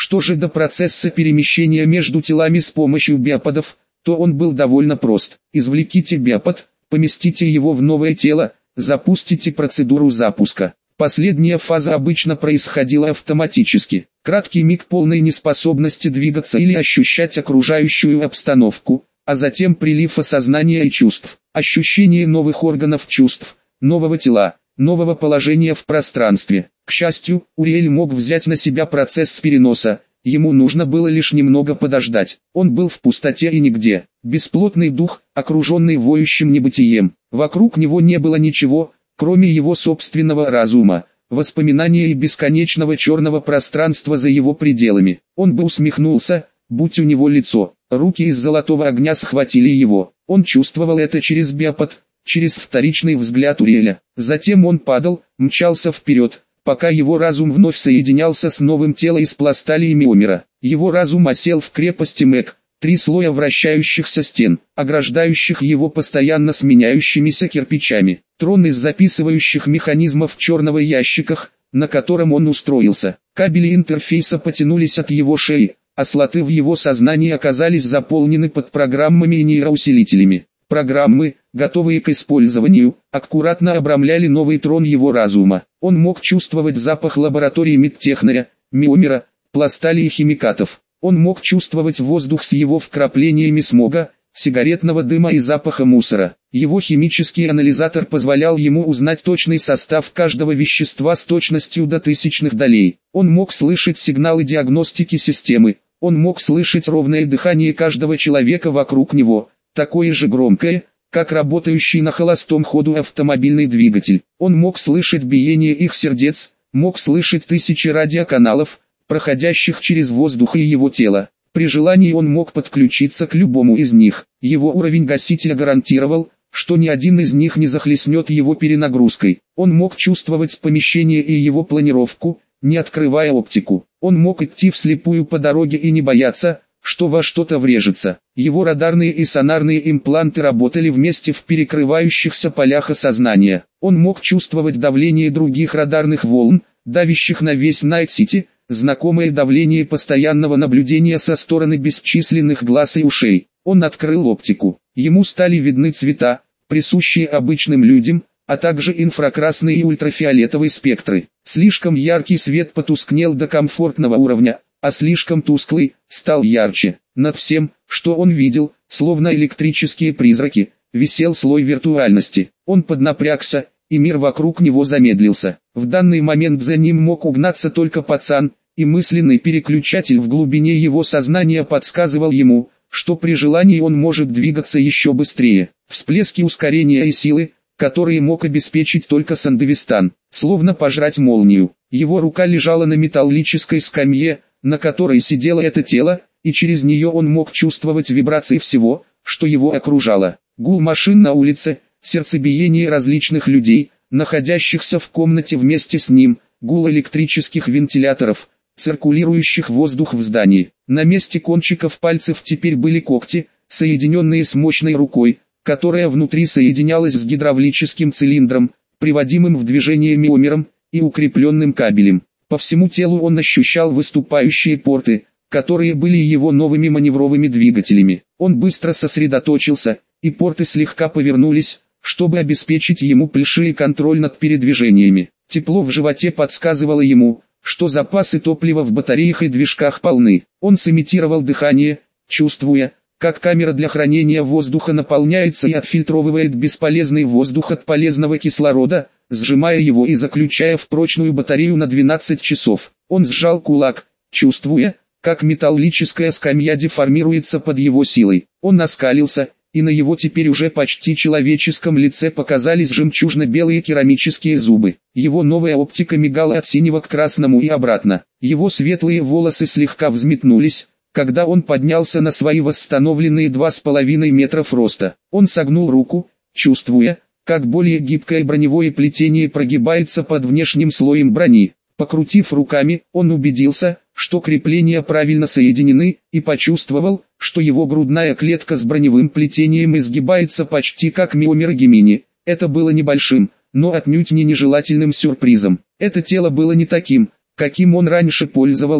Что же до процесса перемещения между телами с помощью биоподов, то он был довольно прост. Извлеките биопод, поместите его в новое тело, запустите процедуру запуска. Последняя фаза обычно происходила автоматически. Краткий миг полной неспособности двигаться или ощущать окружающую обстановку, а затем прилив осознания и чувств, ощущение новых органов чувств, нового тела, нового положения в пространстве. К счастью, Уриэль мог взять на себя процесс переноса, ему нужно было лишь немного подождать. Он был в пустоте и нигде, бесплотный дух, окруженный воющим небытием. Вокруг него не было ничего, кроме его собственного разума, воспоминания и бесконечного черного пространства за его пределами. Он бы усмехнулся, будь у него лицо. Руки из золотого огня схватили его. Он чувствовал это через биопод, через вторичный взгляд Уриэля. Затем он падал, мчался вперед, пока его разум вновь соединялся с новым телом из пластали и миомера. Его разум осел в крепости Мэг. 3 слоя вращающихся стен, ограждающих его постоянно сменяющимися кирпичами. Трон из записывающих механизмов в черного ящиках, на котором он устроился. Кабели интерфейса потянулись от его шеи, а слоты в его сознании оказались заполнены подпрограммами и нейроусилителями. Программы, готовые к использованию, аккуратно обрамляли новый трон его разума. Он мог чувствовать запах лаборатории медтехнаря, миомера, пластали и химикатов. Он мог чувствовать воздух с его вкраплениями смога, сигаретного дыма и запаха мусора. Его химический анализатор позволял ему узнать точный состав каждого вещества с точностью до тысячных долей. Он мог слышать сигналы диагностики системы. Он мог слышать ровное дыхание каждого человека вокруг него, такое же громкое, как работающий на холостом ходу автомобильный двигатель. Он мог слышать биение их сердец, мог слышать тысячи радиоканалов, проходящих через воздух и его тело. При желании он мог подключиться к любому из них. Его уровень гасителя гарантировал, что ни один из них не захлестнет его перенагрузкой. Он мог чувствовать помещение и его планировку, не открывая оптику. Он мог идти вслепую по дороге и не бояться, что во что-то врежется. Его радарные и сонарные импланты работали вместе в перекрывающихся полях осознания. Он мог чувствовать давление других радарных волн, давящих на весь Найт-Сити, знакомое давление постоянного наблюдения со стороны бесчисленных глаз и ушей. Он открыл оптику. Ему стали видны цвета, присущие обычным людям, а также инфракрасные и ультрафиолетовые спектры. Слишком яркий свет потускнел до комфортного уровня, а слишком тусклый стал ярче. Над всем, что он видел, словно электрические призраки, висел слой виртуальности. Он поднапрягся, и мир вокруг него замедлился. В данный момент за ним мог угнаться только пацан, и мысленный переключатель в глубине его сознания подсказывал ему, что при желании он может двигаться еще быстрее. Всплески ускорения и силы, которые мог обеспечить только Сандевистан, словно пожрать молнию. Его рука лежала на металлической скамье, на которой сидело это тело, и через нее он мог чувствовать вибрации всего, что его окружало. Гул машин на улице, сердцебиение различных людей, находящихся в комнате вместе с ним, гул электрических вентиляторов, циркулирующих воздух в здании. На месте кончиков пальцев теперь были когти, соединенные с мощной рукой, которая внутри соединялась с гидравлическим цилиндром, приводимым в движение миомером, и укрепленным кабелем. По всему телу он ощущал выступающие порты, которые были его новыми маневровыми двигателями. Он быстро сосредоточился, и порты слегка повернулись, чтобы обеспечить ему плешивый контроль над передвижениями. Тепло в животе подсказывало ему, что запасы топлива в батареях и движках полны. Он сымитировал дыхание, чувствуя, как камера для хранения воздуха наполняется и отфильтровывает бесполезный воздух от полезного кислорода, сжимая его и заключая в прочную батарею на 12 часов. Он сжал кулак, чувствуя, как металлическая скамья деформируется под его силой. Он оскалился, и на его теперь уже почти человеческом лице показались жемчужно-белые керамические зубы. Его новая оптика мигала от синего к красному и обратно. Его светлые волосы слегка взметнулись, когда он поднялся на свои восстановленные 2,5 метров роста. Он согнул руку, чувствуя, как более гибкое броневое плетение прогибается под внешним слоем брони. Покрутив руками, он убедился, что крепления правильно соединены, и почувствовал, что его грудная клетка с броневым плетением изгибается почти как миомер Гемини. Это было небольшим, но отнюдь не нежелательным сюрпризом. Это тело было не таким, каким он раньше пользовался,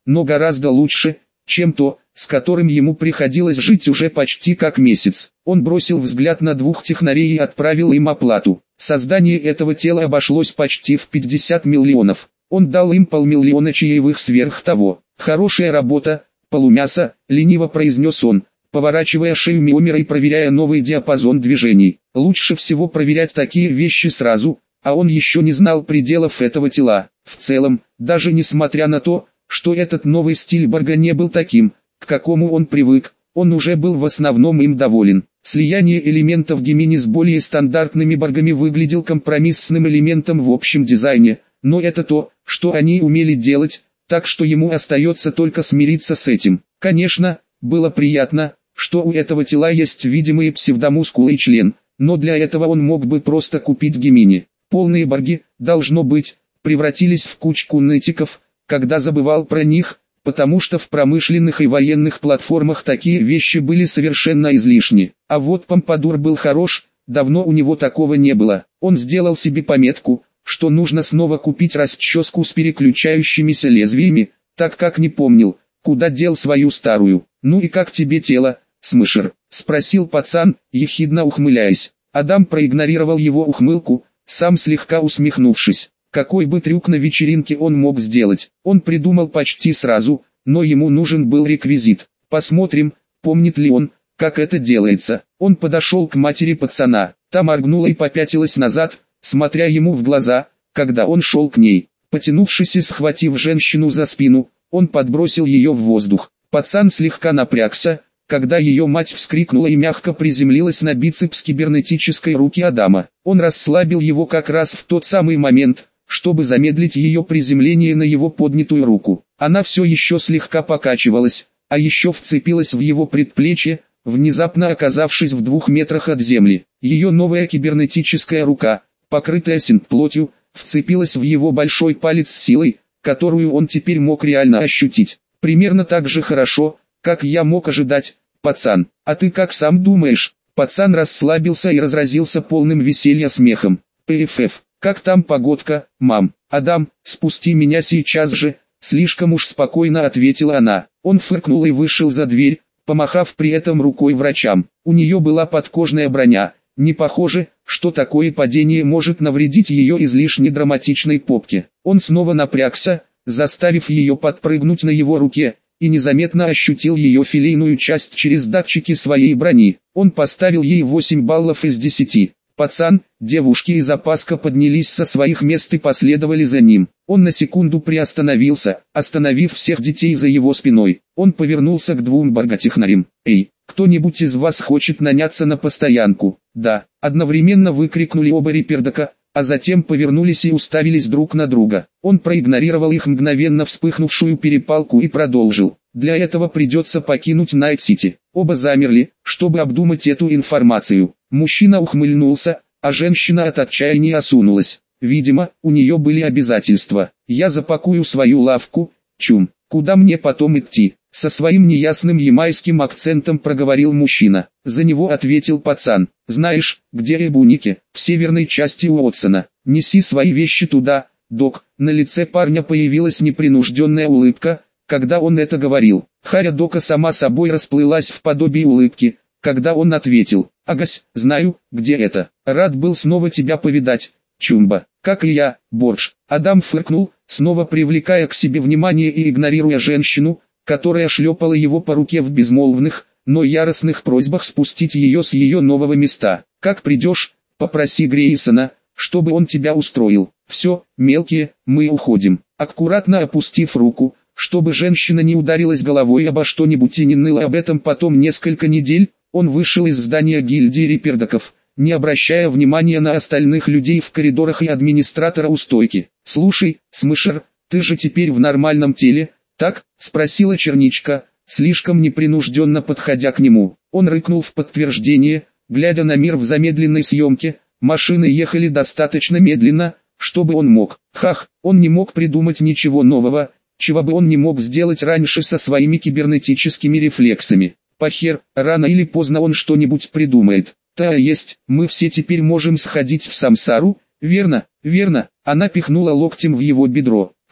но гораздо лучше, чем то, с которым ему приходилось жить уже почти как месяц. Он бросил взгляд на двух технарей и отправил им оплату. Создание этого тела обошлось почти в 50 миллионов. Он дал им 500 000 чаевых сверх того. «Хорошая работа, полумясо», — лениво произнес он, поворачивая шею Миомера и проверяя новый диапазон движений. Лучше всего проверять такие вещи сразу, а он еще не знал пределов этого тела. В целом, даже несмотря на то, что этот новый стиль Борга не был таким, к какому он привык, он уже был в основном им доволен. Слияние элементов Гемини с более стандартными Боргами выглядел компромиссным элементом в общем дизайне, но это то, что они умели делать, так что ему остается только смириться с этим. Конечно, было приятно, что у этого тела есть видимые псевдомускулы и член, но для этого он мог бы просто купить Гемини. Полные Борги, должно быть, превратились в кучку нытиков, когда забывал про них, потому что в промышленных и военных платформах такие вещи были совершенно излишни. А вот Помпадур был хорош, давно у него такого не было. Он сделал себе пометку, что нужно снова купить расческу с переключающимися лезвиями, так как не помнил, куда дел свою старую. «Ну и как тебе тело, Смышер?» — спросил пацан, ехидно ухмыляясь. Адам проигнорировал его ухмылку, сам слегка усмехнувшись. Какой бы трюк на вечеринке он мог сделать, он придумал почти сразу, но ему нужен был реквизит. Посмотрим, помнит ли он, как это делается. Он подошел к матери пацана, та моргнула и попятилась назад, смотря ему в глаза, когда он шел к ней. Потянувшись и схватив женщину за спину, он подбросил ее в воздух. Пацан слегка напрягся, когда ее мать вскрикнула и мягко приземлилась на бицепс кибернетической руки Адама. Он расслабил его как раз в тот самый момент, чтобы замедлить ее приземление на его поднятую руку. Она все еще слегка покачивалась, а еще вцепилась в его предплечье, внезапно оказавшись в 2 метрах от земли. Ее новая кибернетическая рука, покрытая синтплотью, вцепилась в его большой палец с силой, которую он теперь мог реально ощутить. Примерно так же хорошо, как я мог ожидать, пацан. А ты как сам думаешь? Пацан расслабился и разразился полным веселья смехом. ПФФ. «Как там погодка, мам?» «Адам, спусти меня сейчас же», — слишком уж спокойно ответила она. Он фыркнул и вышел за дверь, помахав при этом рукой врачам. У нее была подкожная броня, не похоже, что такое падение может навредить ее излишне драматичной попке. Он снова напрягся, заставив ее подпрыгнуть на его руке, и незаметно ощутил ее филейную часть через датчики своей брони. Он поставил ей 8 баллов из 10. Пацан, девушки и запаска поднялись со своих мест и последовали за ним. Он на секунду приостановился, остановив всех детей за его спиной. Он повернулся к 2 борготехнарям. «Эй, кто-нибудь из вас хочет наняться на постоянку?» «Да», одновременно выкрикнули оба репердака, а затем повернулись и уставились друг на друга. Он проигнорировал их мгновенно вспыхнувшую перепалку и продолжил. «Для этого придется покинуть Найт-Сити». Оба замерли, чтобы обдумать эту информацию. Мужчина ухмыльнулся, а женщина от отчаяния осунулась. Видимо, у нее были обязательства. «Я запакую свою лавку, чум. Куда мне потом идти?» Со своим неясным ямайским акцентом проговорил мужчина. За него ответил пацан. «Знаешь, где Эбуники?» «В северной части Уотсона. Неси свои вещи туда, док». На лице парня появилась непринужденная улыбка, когда он это говорил. Харя Дока сама собой расплылась в подобии улыбки, когда он ответил. «Агась, знаю, где это. Рад был снова тебя повидать, Чумба». «Как и я, Борж». Адам фыркнул, снова привлекая к себе внимание и игнорируя женщину, которая шлепала его по руке в безмолвных, но яростных просьбах спустить ее с ее нового места. «Как придешь, попроси Грейсона, чтобы он тебя устроил. Все, мелкие, мы уходим». Аккуратно опустив руку, чтобы женщина не ударилась головой обо что-нибудь и не ныла об этом потом несколько недель, он вышел из здания гильдии репердаков, не обращая внимания на остальных людей в коридорах и администратора у стойки. «Слушай, Смышер, ты же теперь в нормальном теле, так?» — спросила Черничка, слишком непринужденно подходя к нему. Он рыкнул в подтверждение, глядя на мир в замедленной съемке. Машины ехали достаточно медленно, чтобы он мог. Он не мог придумать ничего нового, чего бы он не мог сделать раньше со своими кибернетическими рефлексами. Похер, рано или поздно он что-нибудь придумает. Есть, мы все теперь можем сходить в Самсару, верно, верно. Она пихнула локтем в его бедро.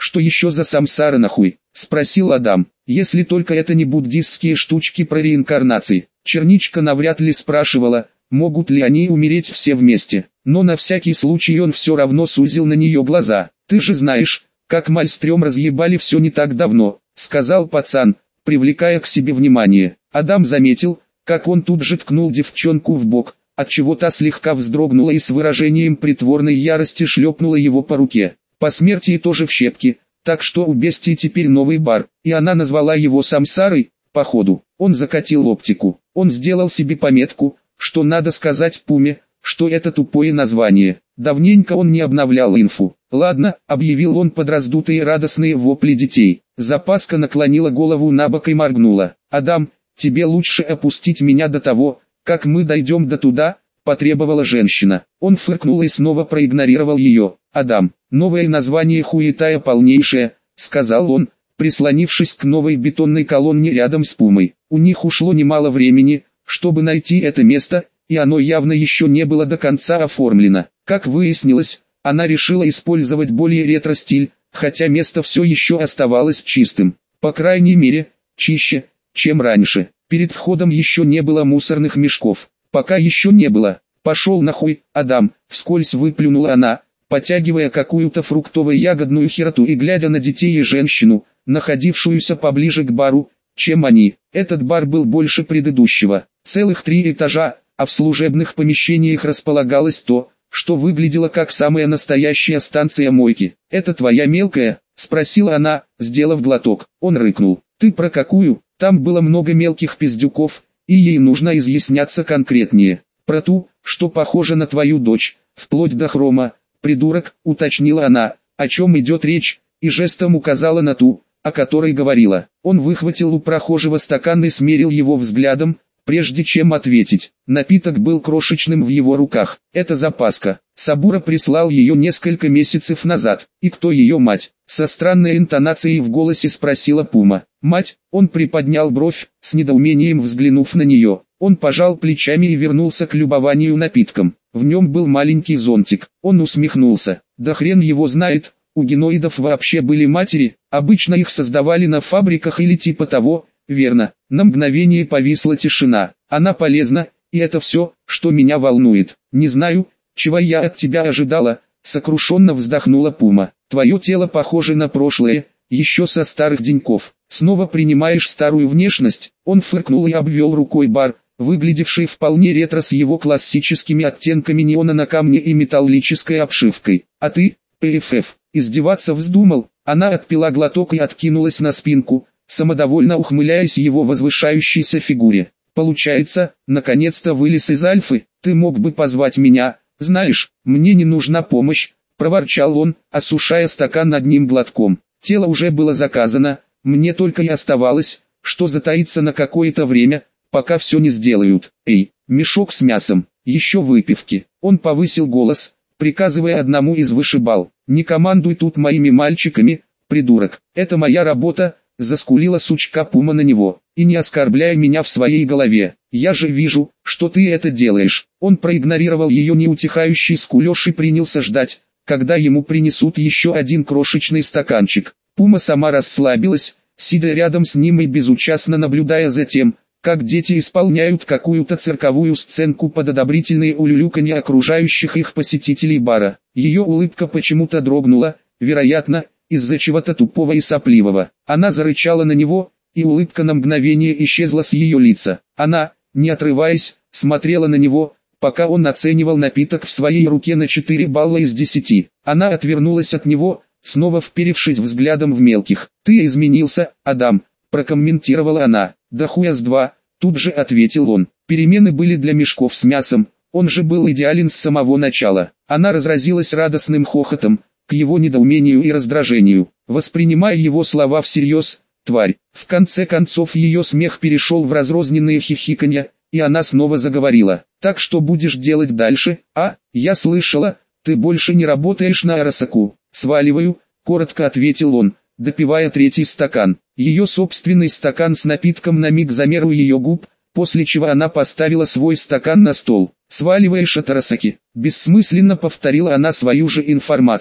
«Что еще за самсара нахуй?» – спросил Адам. «Если только это не буддистские штучки про реинкарнации». Черничка навряд ли спрашивала, могут ли они умереть все вместе, но на всякий случай он все равно сузил на нее глаза. «Ты же знаешь, как Мальстрём разъебали все не так давно», — сказал пацан, привлекая к себе внимание. Адам заметил, как он тут же ткнул девчонку в бок, отчего та слегка вздрогнула и с выражением притворной ярости шлепнула его по руке. По смерти тоже в щепки, так что у бестии теперь новый бар, и она назвала его Самсарой. Походу, он закатил оптику. Он сделал себе пометку, что надо сказать Пуме, что это тупое название. Давненько он не обновлял инфу. «Ладно», — объявил он под раздутые радостные вопли детей. Запаска наклонила голову набок и моргнула. «Адам, тебе лучше опустить меня до того, как мы дойдем до туда», — потребовала женщина. Он фыркнул и снова проигнорировал ее. «Адам, новое название хуетая полнейшая», — сказал он, прислонившись к новой бетонной колонне рядом с Пумой. У них ушло немало времени, чтобы найти это место, и оно явно еще не было до конца оформлено. Как выяснилось, она решила использовать более ретро-стиль, хотя место все еще оставалось чистым. По крайней мере, чище, чем раньше. Перед входом еще не было мусорных мешков. Пока еще не было. «Пошел нахуй, Адам», — вскользь выплюнула она, потягивая какую-то фруктово-ягодную хероту и глядя на детей и женщину, находившуюся поближе к бару, чем они. Этот бар был больше предыдущего. Целых 3 этажа, а в служебных помещениях располагалось то, что выглядело как самая настоящая станция мойки. «Это твоя мелкая?» — спросила она, сделав глоток. Он рыкнул. «Ты про какую?» Там было много мелких пиздюков, и ей нужно изъясняться конкретнее. «Про ту, что похожа на твою дочь, вплоть до хрома, придурок», — уточнила она, о чем идет речь, и жестом указала на ту, о которой говорила. Он выхватил у прохожего стакан и смерил его взглядом, прежде чем ответить. Напиток был крошечным в его руках. «Это запаска. Сабура прислал ее несколько месяцев назад. И кто ее мать?» Со странной интонацией в голосе спросила Пума. «Мать?» Он приподнял бровь, с недоумением взглянув на нее. Он пожал плечами и вернулся к любованию напитком. В нем был маленький зонтик. Он усмехнулся. «Да хрен его знает, у геноидов вообще были матери, обычно их создавали на фабриках или типа того». «Верно». На мгновение повисла тишина. «Она полезна, и это все, что меня волнует. Не знаю, чего я от тебя ожидала», — сокрушенно вздохнула Пума. «Твое тело похоже на прошлое, еще со старых деньков. Снова принимаешь старую внешность». Он фыркнул и обвел рукой бар, выглядевший вполне ретро с его классическими оттенками неона на камне и металлической обшивкой. «А ты, ПФФ, издеваться вздумал?» Она отпила глоток и откинулась на спинку, самодовольно ухмыляясь его возвышающейся фигуре. «Получается, наконец-то вылез из Альфы. Ты мог бы позвать меня, знаешь, мне не нужна помощь», — проворчал он, осушая стакан одним глотком. «Тело уже было заказано, мне только и оставалось, что затаиться на какое-то время, пока все не сделают. Эй, мешок с мясом, еще выпивки». Он повысил голос, приказывая одному из вышибал. «Не командуй тут моими мальчиками, придурок, это моя работа», — заскулила сучка Пума на него. «И не оскорбляй меня в своей голове, я же вижу, что ты это делаешь». Он проигнорировал ее неутихающий скулеж и принялся ждать, когда ему принесут еще один крошечный стаканчик. Пума сама расслабилась, сидя рядом с ним и безучастно наблюдая за тем, как дети исполняют какую-то цирковую сценку под одобрительные улюлюканье окружающих их посетителей бара. Ее улыбка почему-то дрогнула, вероятно, из-за чего-то тупого и сопливого. Она зарычала на него, и улыбка на мгновение исчезла с ее лица. Она, не отрываясь, смотрела на него, пока он оценивал напиток в своей руке на 4 балла из 10. Она отвернулась от него, снова вперевшись взглядом в мелких. «Ты изменился, Адам», — прокомментировала она. «Да хуя с два», — тут же ответил он. Перемены были для мешков с мясом, он же был идеален с самого начала. Она разразилась радостным хохотом, к его недоумению и раздражению, воспринимая его слова всерьез. «Тварь». В конце концов ее смех перешел в разрозненные хихиканья, и она снова заговорила. «Так что будешь делать дальше, а? Я слышала, ты больше не работаешь на Арасаку». «Сваливаю», — коротко ответил он, допивая третий стакан. Ее собственный стакан с напитком на миг замер у ее губ, после чего она поставила свой стакан на стол. «Сваливаешь от Арасаки», — бессмысленно повторила она свою же информацию.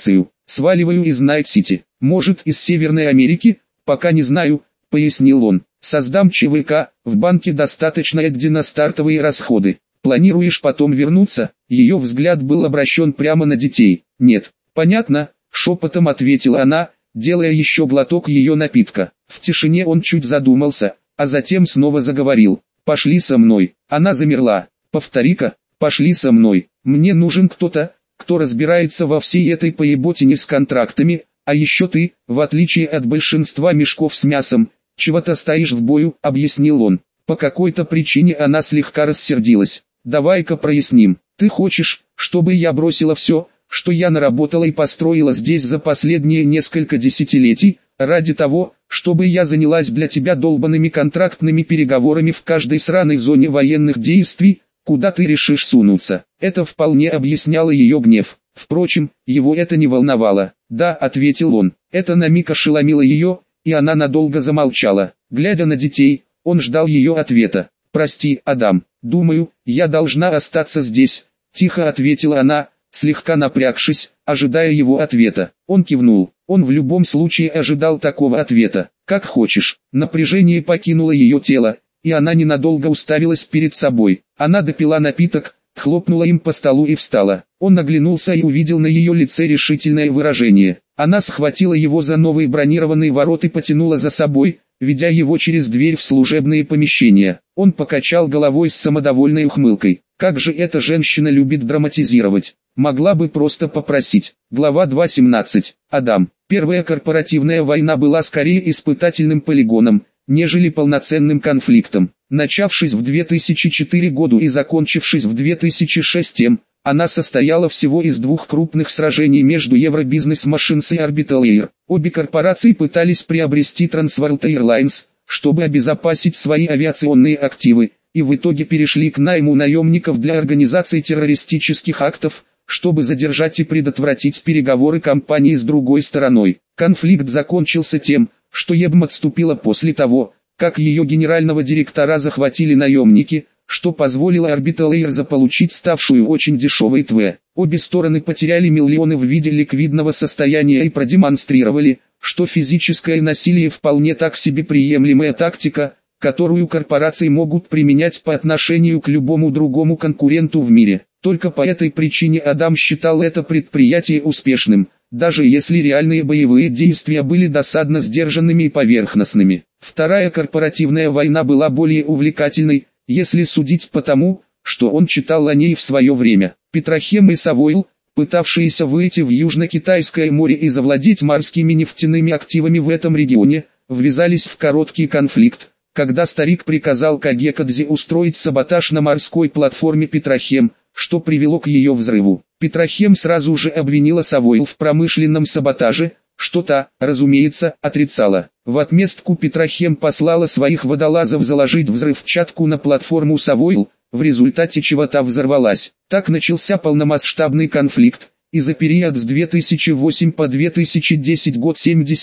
сваливаю из Найт-Сити. Может, из Северной Америки? Пока не знаю, пояснил он. Создам ЧВК, в банке достаточно эдди на стартовые расходы. Планируешь потом вернуться? Ее взгляд был обращен прямо на детей. Нет. Понятно, шепотом ответила она, делая еще глоток ее напитка. В тишине он чуть задумался, а затем снова заговорил. «Пошли со мной». Она замерла. «Повтори-ка, пошли со мной. Мне нужен кто-то, кто разбирается во всей этой поеботине с контрактами, а еще ты, в отличие от большинства мешков с мясом, чего-то стоишь в бою», — объяснил он. По какой-то причине она слегка рассердилась. «Давай-ка проясним. Ты хочешь, чтобы я бросила все, что я наработала и построила здесь за последние несколько десятилетий, ради того, чтобы я занялась для тебя долбанными контрактными переговорами в каждой сраной зоне военных действий, куда ты решишь сунуться?» Это вполне объясняло ее гнев. Впрочем, его это не волновало. «Да», — ответил он. Это на миг ошеломило ее, и она надолго замолчала. Глядя на детей, он ждал ее ответа. «Прости, Адам, думаю, я должна остаться здесь», — тихо ответила она, слегка напрягшись, ожидая его ответа. Он кивнул. Он в любом случае ожидал такого ответа. «Как хочешь». Напряжение покинуло ее тело, и она ненадолго уставилась перед собой. Она допила напиток, хлопнула им по столу и встала. Он оглянулся и увидел на ее лице решительное выражение. Она схватила его за новые бронированные ворота и потянула за собой, ведя его через дверь в служебные помещения. Он покачал головой с самодовольной ухмылкой. Как же эта женщина любит драматизировать. Могла бы просто попросить. Глава 2.17. Адам. Первая корпоративная война была скорее испытательным полигоном, нежели полноценным конфликтом. Начавшись в 2004 году и закончившись в 2006, она состояла всего из двух крупных сражений между Eurobusiness Machines и Orbital Air. Обе корпорации пытались приобрести Transworld Airlines, чтобы обезопасить свои авиационные активы, и в итоге перешли к найму наемников для организации террористических актов, чтобы задержать и предотвратить переговоры компании с другой стороной. Конфликт закончился тем, что ЕБМ отступила после того, как ее генерального директора захватили наемники, что позволило Orbital Air заполучить ставшую очень дешевой ТВ. Обе стороны потеряли миллионы в виде ликвидного состояния и продемонстрировали, что физическое насилие вполне так себе приемлемая тактика, которую корпорации могут применять по отношению к любому другому конкуренту в мире. Только по этой причине Адам считал это предприятие успешным, даже если реальные боевые действия были досадно сдержанными и поверхностными. Вторая корпоративная война была более увлекательной, если судить по тому, что он читал о ней в свое время. Петрохем и Савойл, пытавшиеся выйти в Южно-Китайское море и завладеть морскими нефтяными активами в этом регионе, ввязались в короткий конфликт, когда старик приказал Кагекадзе устроить саботаж на морской платформе Петрохем, что привело к ее взрыву. Петрохем сразу же обвинила Савойл в промышленном саботаже, что та, разумеется, отрицала. В отместку Петрохем послала своих водолазов заложить взрывчатку на платформу Савойл, в результате чего та взорвалась. Так начался полномасштабный конфликт, и за период с 2008 по 2010 год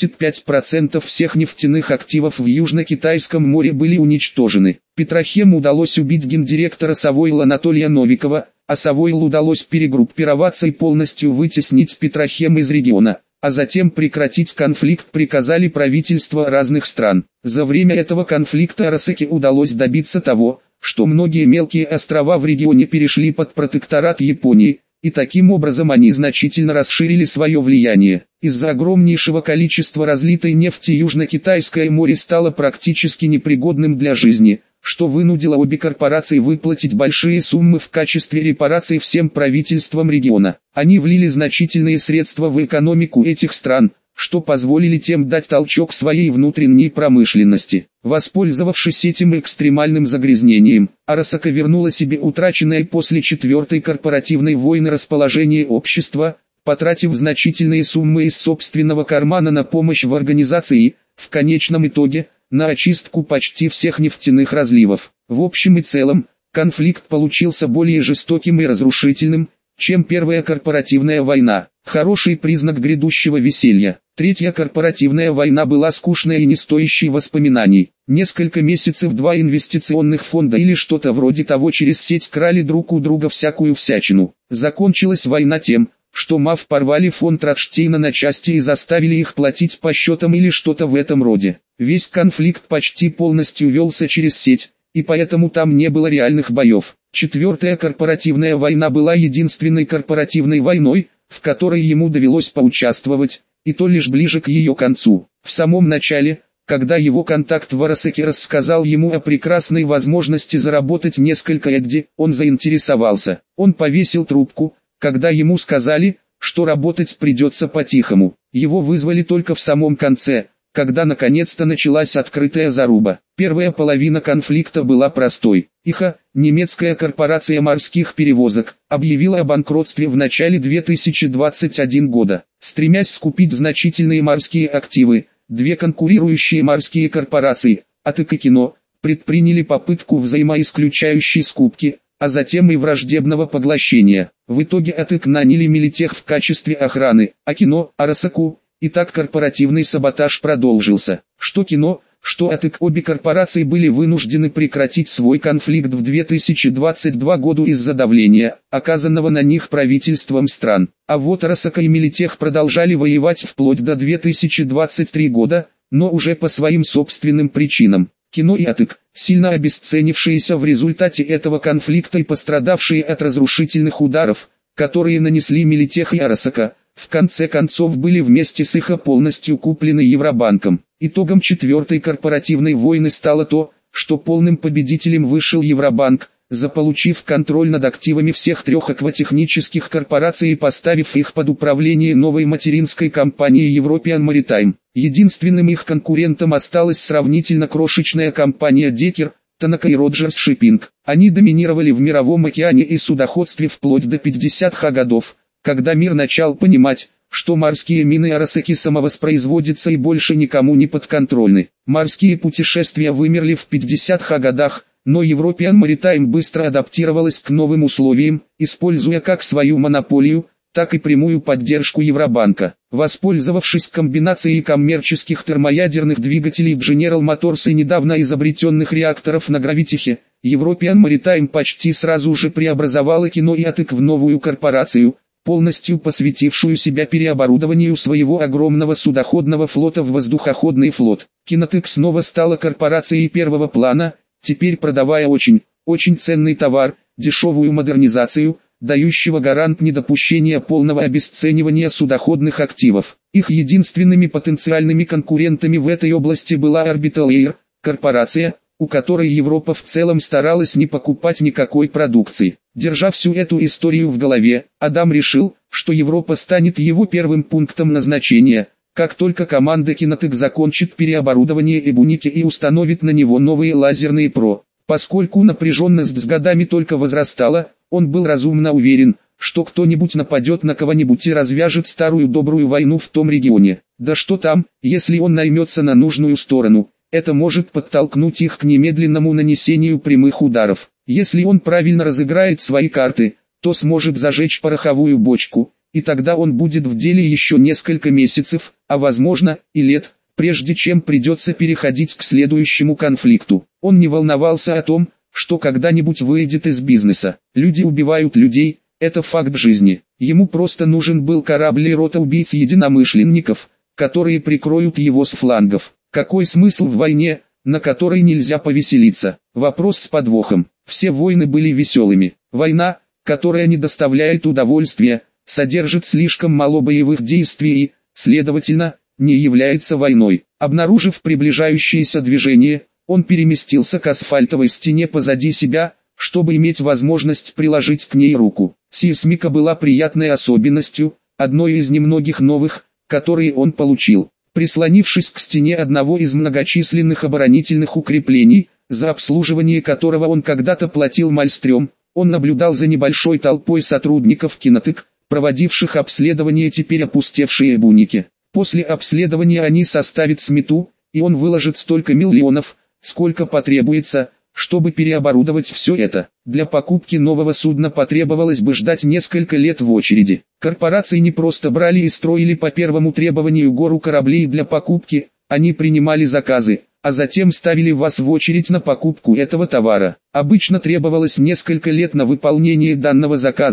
75% всех нефтяных активов в Южно-Китайском море были уничтожены. Петрохем удалось убить гендиректора Савойл Анатолия Новикова, а Савойл удалось перегруппироваться и полностью вытеснить Петрохем из региона, а затем прекратить конфликт приказали правительства разных стран. За время этого конфликта Арасаке удалось добиться того, что многие мелкие острова в регионе перешли под протекторат Японии, и таким образом они значительно расширили свое влияние. Из-за огромнейшего количества разлитой нефти Южно-Китайское море стало практически непригодным для жизни, что вынудило обе корпорации выплатить большие суммы в качестве репараций всем правительствам региона. Они влили значительные средства в экономику этих стран, что позволили тем дать толчок своей внутренней промышленности. Воспользовавшись этим экстремальным загрязнением, Арасака вернула себе утраченное после четвертой корпоративной войны расположение общества, потратив значительные суммы из собственного кармана на помощь в организации, в конечном итоге, на очистку почти всех нефтяных разливов. В общем и целом, конфликт получился более жестоким и разрушительным, чем первая корпоративная война. Хороший признак грядущего веселья. Третья корпоративная война была скучной и не стоящей воспоминаний. Несколько месяцев два инвестиционных фонда или что-то вроде того через сеть крали друг у друга всякую всячину. Закончилась война тем, что МАФ порвали фонд Ротштейна на части и заставили их платить по счетам или что-то в этом роде. Весь конфликт почти полностью велся через сеть, и поэтому там не было реальных боев. Четвертая корпоративная война была единственной корпоративной войной, в которой ему довелось поучаствовать, и то лишь ближе к ее концу. В самом начале, когда его контакт в Арасаке рассказал ему о прекрасной возможности заработать несколько эдди, он заинтересовался. Он повесил трубку, когда ему сказали, что работать придется по-тихому. Его вызвали только в самом конце, когда наконец-то началась открытая заруба. Первая половина конфликта была простой. ИХА, немецкая корпорация морских перевозок, объявила о банкротстве в начале 2021 года. Стремясь скупить значительные морские активы, две конкурирующие морские корпорации, АТК и Кино, предприняли попытку взаимоисключающей скупки, а затем и враждебного поглощения. В итоге АТК наняли Милитех в качестве охраны, а Кино – Арасаку, и так корпоративный саботаж продолжился. Что Кино, что АТК, обе корпорации были вынуждены прекратить свой конфликт в 2022 году из-за давления, оказанного на них правительством стран. А вот Арасака и Милитех продолжали воевать вплоть до 2023 года, но уже по своим собственным причинам. Кино и АТК, сильно обесценившиеся в результате этого конфликта и пострадавшие от разрушительных ударов, которые нанесли Милитех и Арасака, в конце концов были вместе с ИХА полностью куплены Евробанком. Итогом четвертой корпоративной войны стало то, что полным победителем вышел Евробанк, заполучив контроль над активами всех трех акватехнических корпораций и поставив их под управление новой материнской компании European Maritime. Единственным их конкурентом осталась сравнительно крошечная компания Decker, Tanaka и Rogers Shipping. Они доминировали в мировом океане и судоходстве вплоть до 50-х годов, когда мир начал понимать, что морские мины Арасаки самовоспроизводятся и больше никому не подконтрольны. Морские путешествия вымерли в 50-х годах, но European Maritime быстро адаптировалась к новым условиям, используя как свою монополию, так и прямую поддержку Евробанка. Воспользовавшись комбинацией коммерческих термоядерных двигателей General Motors и недавно изобретенных реакторов на Гравитихе, European Maritime почти сразу же преобразовала Кино и АТК в новую корпорацию, полностью посвятившую себя переоборудованию своего огромного судоходного флота в воздухоходный флот. Кинотек снова стала корпорацией первого плана, теперь продавая очень ценный товар, дешевую модернизацию, дающего гарант недопущения полного обесценивания судоходных активов. Их единственными потенциальными конкурентами в этой области была Orbital Air, корпорация, у которой Европа в целом старалась не покупать никакой продукции. Держа всю эту историю в голове, Адам решил, что Европа станет его первым пунктом назначения, как только команда Кинотек закончит переоборудование Эбуники и установит на него новые лазерные ПРО. Поскольку напряженность с годами только возрастала, он был разумно уверен, что кто-нибудь нападет на кого-нибудь и развяжет старую добрую войну в том регионе. Да что там, если он наймется на нужную сторону, это может подтолкнуть их к немедленному нанесению прямых ударов. Если он правильно разыграет свои карты, то сможет зажечь пороховую бочку, и тогда он будет в деле еще несколько месяцев, а возможно и лет, прежде чем придется переходить к следующему конфликту. Он не волновался о том, что когда-нибудь выйдет из бизнеса. Люди убивают людей, это факт жизни. Ему просто нужен был корабль и рота убийц-единомышленников, которые прикроют его с флангов. Какой смысл в войне, на которой нельзя повеселиться? Вопрос с подвохом. Все войны были веселыми. Война, которая не доставляет удовольствия, содержит слишком мало боевых действий и, следовательно, не является войной. Обнаружив приближающееся движение, он переместился к асфальтовой стене позади себя, чтобы иметь возможность приложить к ней руку. Сейсмика была приятной особенностью, одной из немногих новых, которые он получил. Прислонившись к стене одного из многочисленных оборонительных укреплений, за обслуживание которого он когда-то платил Мальстрём, он наблюдал за небольшой толпой сотрудников Кинотек, проводивших обследование теперь опустевшей Эбуники. После обследования они составят смету, и он выложит столько миллионов, сколько потребуется, чтобы переоборудовать все это. Для покупки нового судна потребовалось бы ждать несколько лет в очереди. Корпорации не просто брали и строили по первому требованию гору кораблей для покупки, они принимали заказы, а затем ставили вас в очередь на покупку этого товара. Обычно требовалось несколько лет на выполнение данного заказа,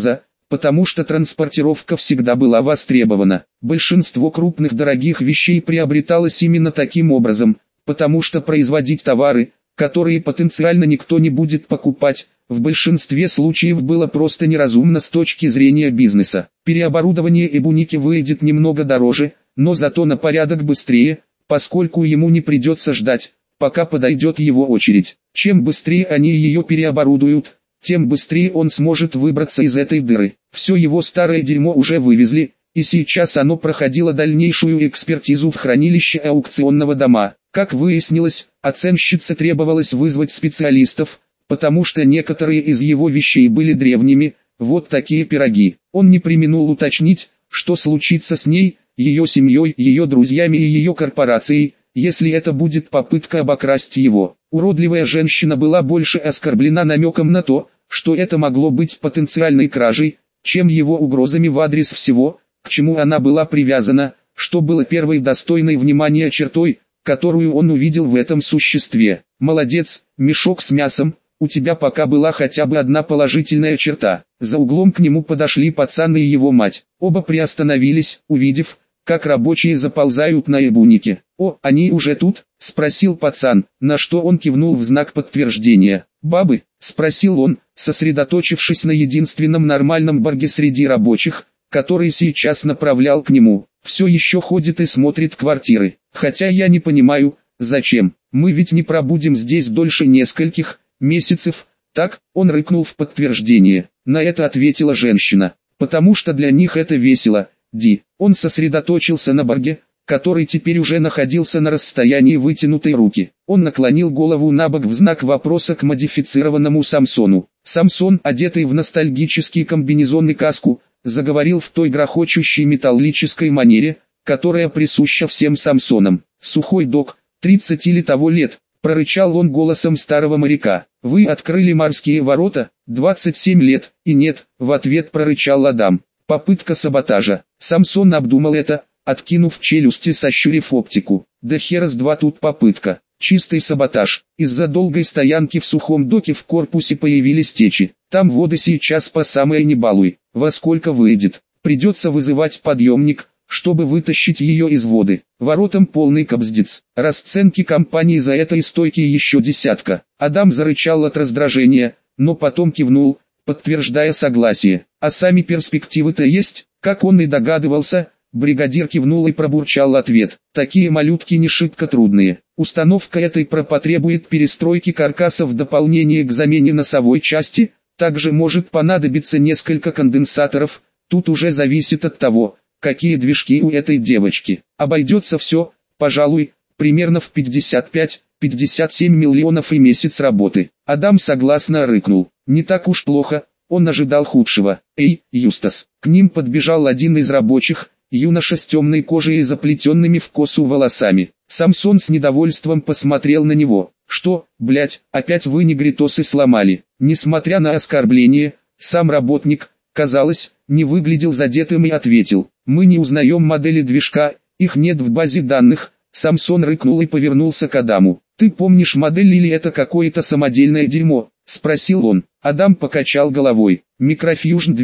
потому что транспортировка всегда была востребована. Большинство крупных дорогих вещей приобреталось именно таким образом, потому что производить товары, которые потенциально никто не будет покупать, в большинстве случаев было просто неразумно с точки зрения бизнеса. Переоборудование Эбуники выйдет немного дороже, но зато на порядок быстрее, поскольку ему не придется ждать, пока подойдет его очередь. Чем быстрее они ее переоборудуют, тем быстрее он сможет выбраться из этой дыры. Все его старое дерьмо уже вывезли, и сейчас оно проходило дальнейшую экспертизу в хранилище аукционного дома. Как выяснилось, оценщице требовалось вызвать специалистов, потому что некоторые из его вещей были древними, вот такие пироги. Он не преминул уточнить, что случится с ней, ее семьей, ее друзьями и ее корпорацией, если это будет попытка обокрасть его. Уродливая женщина была больше оскорблена намеком на то, что это могло быть потенциальной кражей, чем его угрозами в адрес всего, к чему она была привязана, что было первой достойной внимания чертой, которую он увидел в этом существе. «Молодец, мешок с мясом, у тебя пока была хотя бы одна положительная черта». За углом к нему подошли пацан и его мать. Оба приостановились, увидев, как рабочие заползают на Эбунике. «О, они уже тут?» – спросил пацан, на что он кивнул в знак подтверждения. «Бабы?» – спросил он, сосредоточившись на единственном нормальном барге среди рабочих, который сейчас направлял к нему. «Все еще ходит и смотрит квартиры. Хотя я не понимаю, зачем. Мы ведь не пробудем здесь дольше нескольких месяцев». Так, он рыкнул в подтверждение. На это ответила женщина. «Потому что для них это весело, Ди». Он сосредоточился на барге, который теперь уже находился на расстоянии вытянутой руки. Он наклонил голову набок в знак вопроса к модифицированному Самсону. Самсон, одетый в ностальгический комбинезон и каску, заговорил в той грохочущей металлической манере, которая присуща всем Самсонам. «Сухой док, 30 или того лет», — прорычал он голосом старого моряка. «Вы открыли морские ворота, 27 лет, и нет», — в ответ прорычал Адам. «Попытка саботажа». Самсон обдумал это, откинув челюсти, сощурив оптику. «Да хера с два тут попытка. Чистый саботаж. Из-за долгой стоянки в сухом доке в корпусе появились течи. Там воды сейчас по самое не балуй. Во сколько выйдет? Придется вызывать подъемник, чтобы вытащить ее из воды. Воротам полный кобздец. Расценки компании за это и стойкие еще десятка». Адам зарычал от раздражения, но потом кивнул, подтверждая согласие. «А сами перспективы-то есть?» Как он и догадывался, бригадир кивнул и пробурчал ответ. «Такие малютки не шибко трудные. Установка этой потребует перестройки каркаса в дополнение к замене носовой части, также может понадобиться несколько конденсаторов, тут уже зависит от того, какие движки у этой девочки. Обойдется все, пожалуй, примерно в 55-57 миллионов и месяц работы». Адам согласно рыкнул. «Не так уж плохо». Он ожидал худшего. «Эй, Юстас!» К ним подбежал один из рабочих, юноша с темной кожей и заплетенными в косу волосами. Самсон с недовольством посмотрел на него. «Что, блять, опять вы негритосы сломали?» Несмотря на оскорбление, сам работник, казалось, не выглядел задетым и ответил: «Мы не узнаем модели движка, их нет в базе данных». Самсон рыкнул и повернулся к Адаму. «Ты помнишь модель или это какое-то самодельное дерьмо?» — спросил он. Адам покачал головой. «Microfusion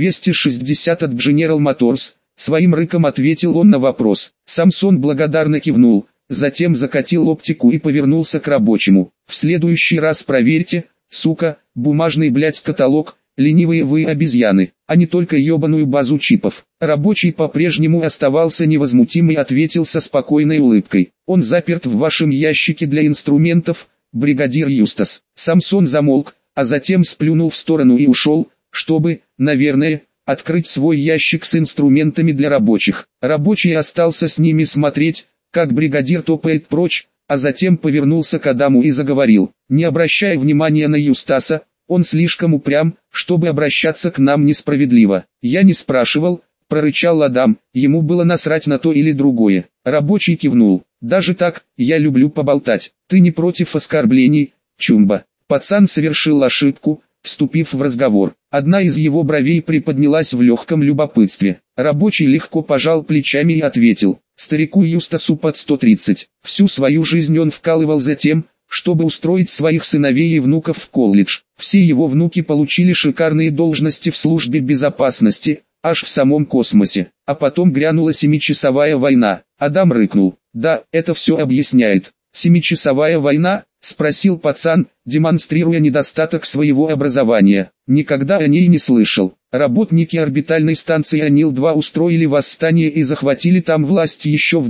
260 от General Motors», — своим рыком ответил он на вопрос. Самсон благодарно кивнул, затем закатил оптику и повернулся к рабочему. «В следующий раз проверьте, сука, бумажный блять каталог, ленивые вы обезьяны, а не только ебаную базу чипов». Рабочий по-прежнему оставался невозмутим и ответил со спокойной улыбкой. «Он заперт в вашем ящике для инструментов, бригадир Юстас». Самсон замолк, а затем сплюнул в сторону и ушел, чтобы, наверное, открыть свой ящик с инструментами для рабочих. Рабочий остался с ними смотреть, как бригадир топает прочь, а затем повернулся к Адаму и заговорил. «Не обращай внимания на Юстаса, он слишком упрям, чтобы обращаться к нам несправедливо». «Я не спрашивал», — прорычал Адам, ему было насрать на то или другое. Рабочий кивнул. «Даже так, я люблю поболтать. Ты не против оскорблений, Чумба?» Пацан совершил ошибку, вступив в разговор. Одна из его бровей приподнялась в легком любопытстве. Рабочий легко пожал плечами и ответил: «Старику Юстасу под 130. Всю свою жизнь он вкалывал за тем, чтобы устроить своих сыновей и внуков в колледж. Все его внуки получили шикарные должности в службе безопасности, аж в самом космосе. А потом грянула 7-часовая война. Адам рыкнул. Да, это все объясняет. 7-часовая война? Спросил пацан, демонстрируя недостаток своего образования. Никогда о ней не слышал. Работники орбитальной станции Анил-2 устроили восстание и захватили там власть еще в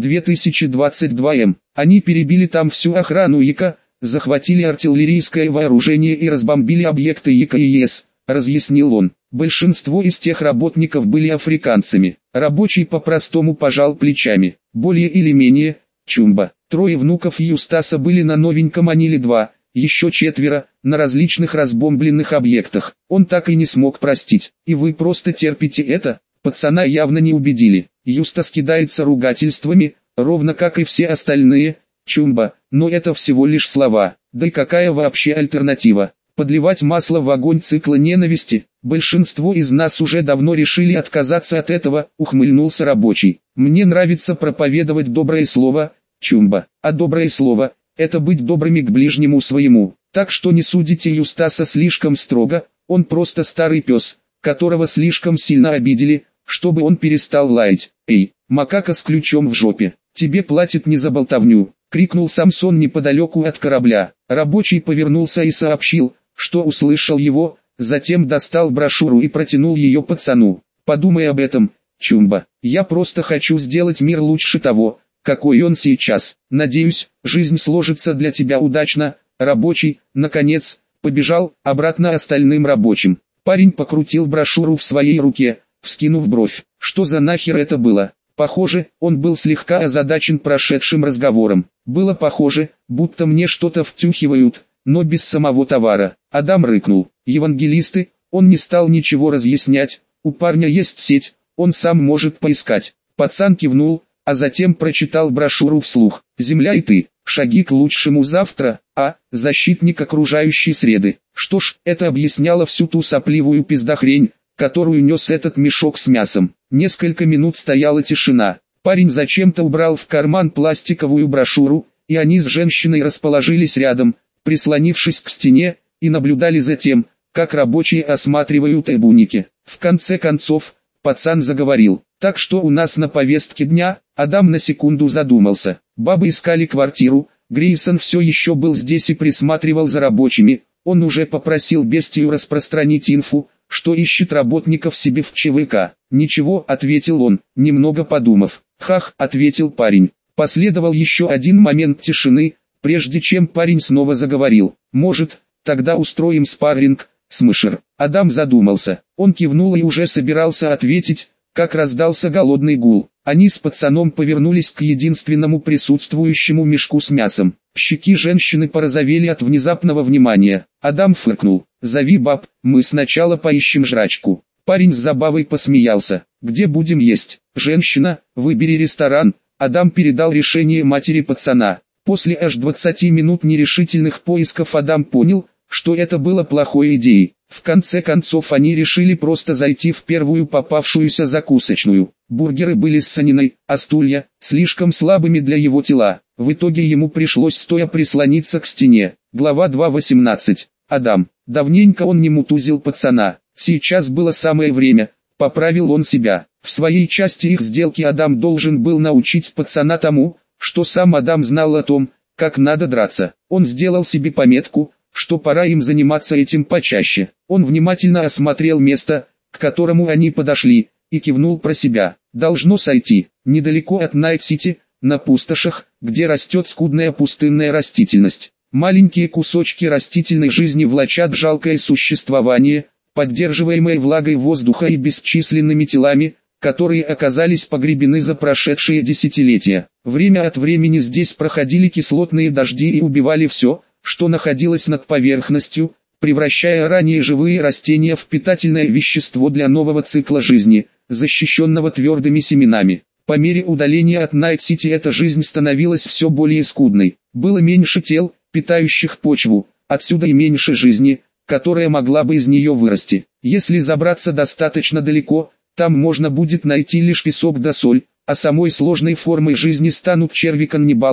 2022 м. Они перебили там всю охрану ИК, захватили артиллерийское вооружение и разбомбили объекты ИК и ЕС, разъяснил он. Большинство из тех работников были африканцами. Рабочий по-простому пожал плечами. Более или менее, чумба. 3 внуков Юстаса были на новеньком Аниле-2, еще 4 на различных разбомбленных объектах. Он так и не смог простить. И вы просто терпите это? Пацана явно не убедили. Юстас кидается ругательствами, ровно как и все остальные, чумба, но это всего лишь слова. Да и какая вообще альтернатива? Подливать масло в огонь цикла ненависти? Большинство из нас уже давно решили отказаться от этого, ухмыльнулся рабочий. Мне нравится проповедовать доброе слово, чумба, а доброе слово – это быть добрыми к ближнему своему. Так что не судите Юстаса слишком строго, он просто старый пес, которого слишком сильно обидели, чтобы он перестал лаять. Эй, макака с ключом в жопе, тебе платят не за болтовню, крикнул Самсон неподалеку от корабля. Рабочий повернулся и сообщил, что услышал его, затем достал брошюру и протянул ее пацану. Подумай об этом, чумба, я просто хочу сделать мир лучше того, какой он сейчас. Надеюсь, жизнь сложится для тебя удачно. Рабочий, наконец, побежал обратно остальным рабочим. Парень покрутил брошюру в своей руке, вскинув бровь. Что за нахер это было? Похоже, он был слегка озадачен прошедшим разговором. Было похоже, будто мне что-то втюхивают, но без самого товара. Адам рыкнул. Евангелисты, он не стал ничего разъяснять. У парня есть сеть, он сам может поискать. Пацан кивнул, а затем прочитал брошюру вслух. «Земля и ты. Шаги к лучшему завтра. Защитник окружающей среды». Что ж, это объясняло всю ту сопливую пиздохрень, которую нес этот мешок с мясом. Несколько минут стояла тишина. Парень зачем-то убрал в карман пластиковую брошюру, и они с женщиной расположились рядом, прислонившись к стене, и наблюдали за тем, как рабочие осматривают эбуники. В конце концов, пацан заговорил. Так что у нас на повестке дня? Адам на секунду задумался. Бабы искали квартиру, Грейсон все еще был здесь и присматривал за рабочими. Он уже попросил бестию распространить инфу, что ищет работников себе в ЧВК. «Ничего», — ответил он, немного подумав. «Хах», — ответил парень. Последовал еще один момент тишины, прежде чем парень снова заговорил. «Может, тогда устроим спарринг, Смышер?» Адам задумался. Он кивнул и уже собирался ответить, как раздался голодный гул. Они с пацаном повернулись к единственному присутствующему мешку с мясом. Щеки женщины порозовели от внезапного внимания. Адам фыркнул. «Зови баб, мы сначала поищем жрачку». Парень с забавой посмеялся. «Где будем есть?» «Женщина, выбери ресторан». Адам передал решение матери пацана. После аж 20 минут нерешительных поисков Адам понял, что это было плохой идеей. В конце концов они решили просто зайти в первую попавшуюся закусочную. Бургеры были с саниной, а стулья слишком слабыми для его тела. В итоге ему пришлось стоя прислониться к стене. Глава 2.18. Адам. Давненько он не мутузил пацана. Сейчас было самое время, поправил он себя. В своей части их сделки Адам должен был научить пацана тому, что сам Адам знал о том, как надо драться. Он сделал себе пометку, что пора им заниматься этим почаще. Он внимательно осмотрел место, к которому они подошли, и кивнул про себя. Должно сойти, недалеко от Найт-Сити, на пустошах, где растет скудная пустынная растительность. Маленькие кусочки растительной жизни влачат жалкое существование, поддерживаемое влагой воздуха и бесчисленными телами, которые оказались погребены за прошедшие десятилетия. Время от времени здесь проходили кислотные дожди и убивали все, что находилось над поверхностью, превращая ранее живые растения в питательное вещество для нового цикла жизни, защищенного твердыми семенами. По мере удаления от Найт-Сити эта жизнь становилась все более скудной. Было меньше тел, питающих почву, отсюда и меньше жизни, которая могла бы из нее вырасти. Если забраться достаточно далеко, там можно будет найти лишь песок да соль, а самой сложной формой жизни станут черви-каннибалы,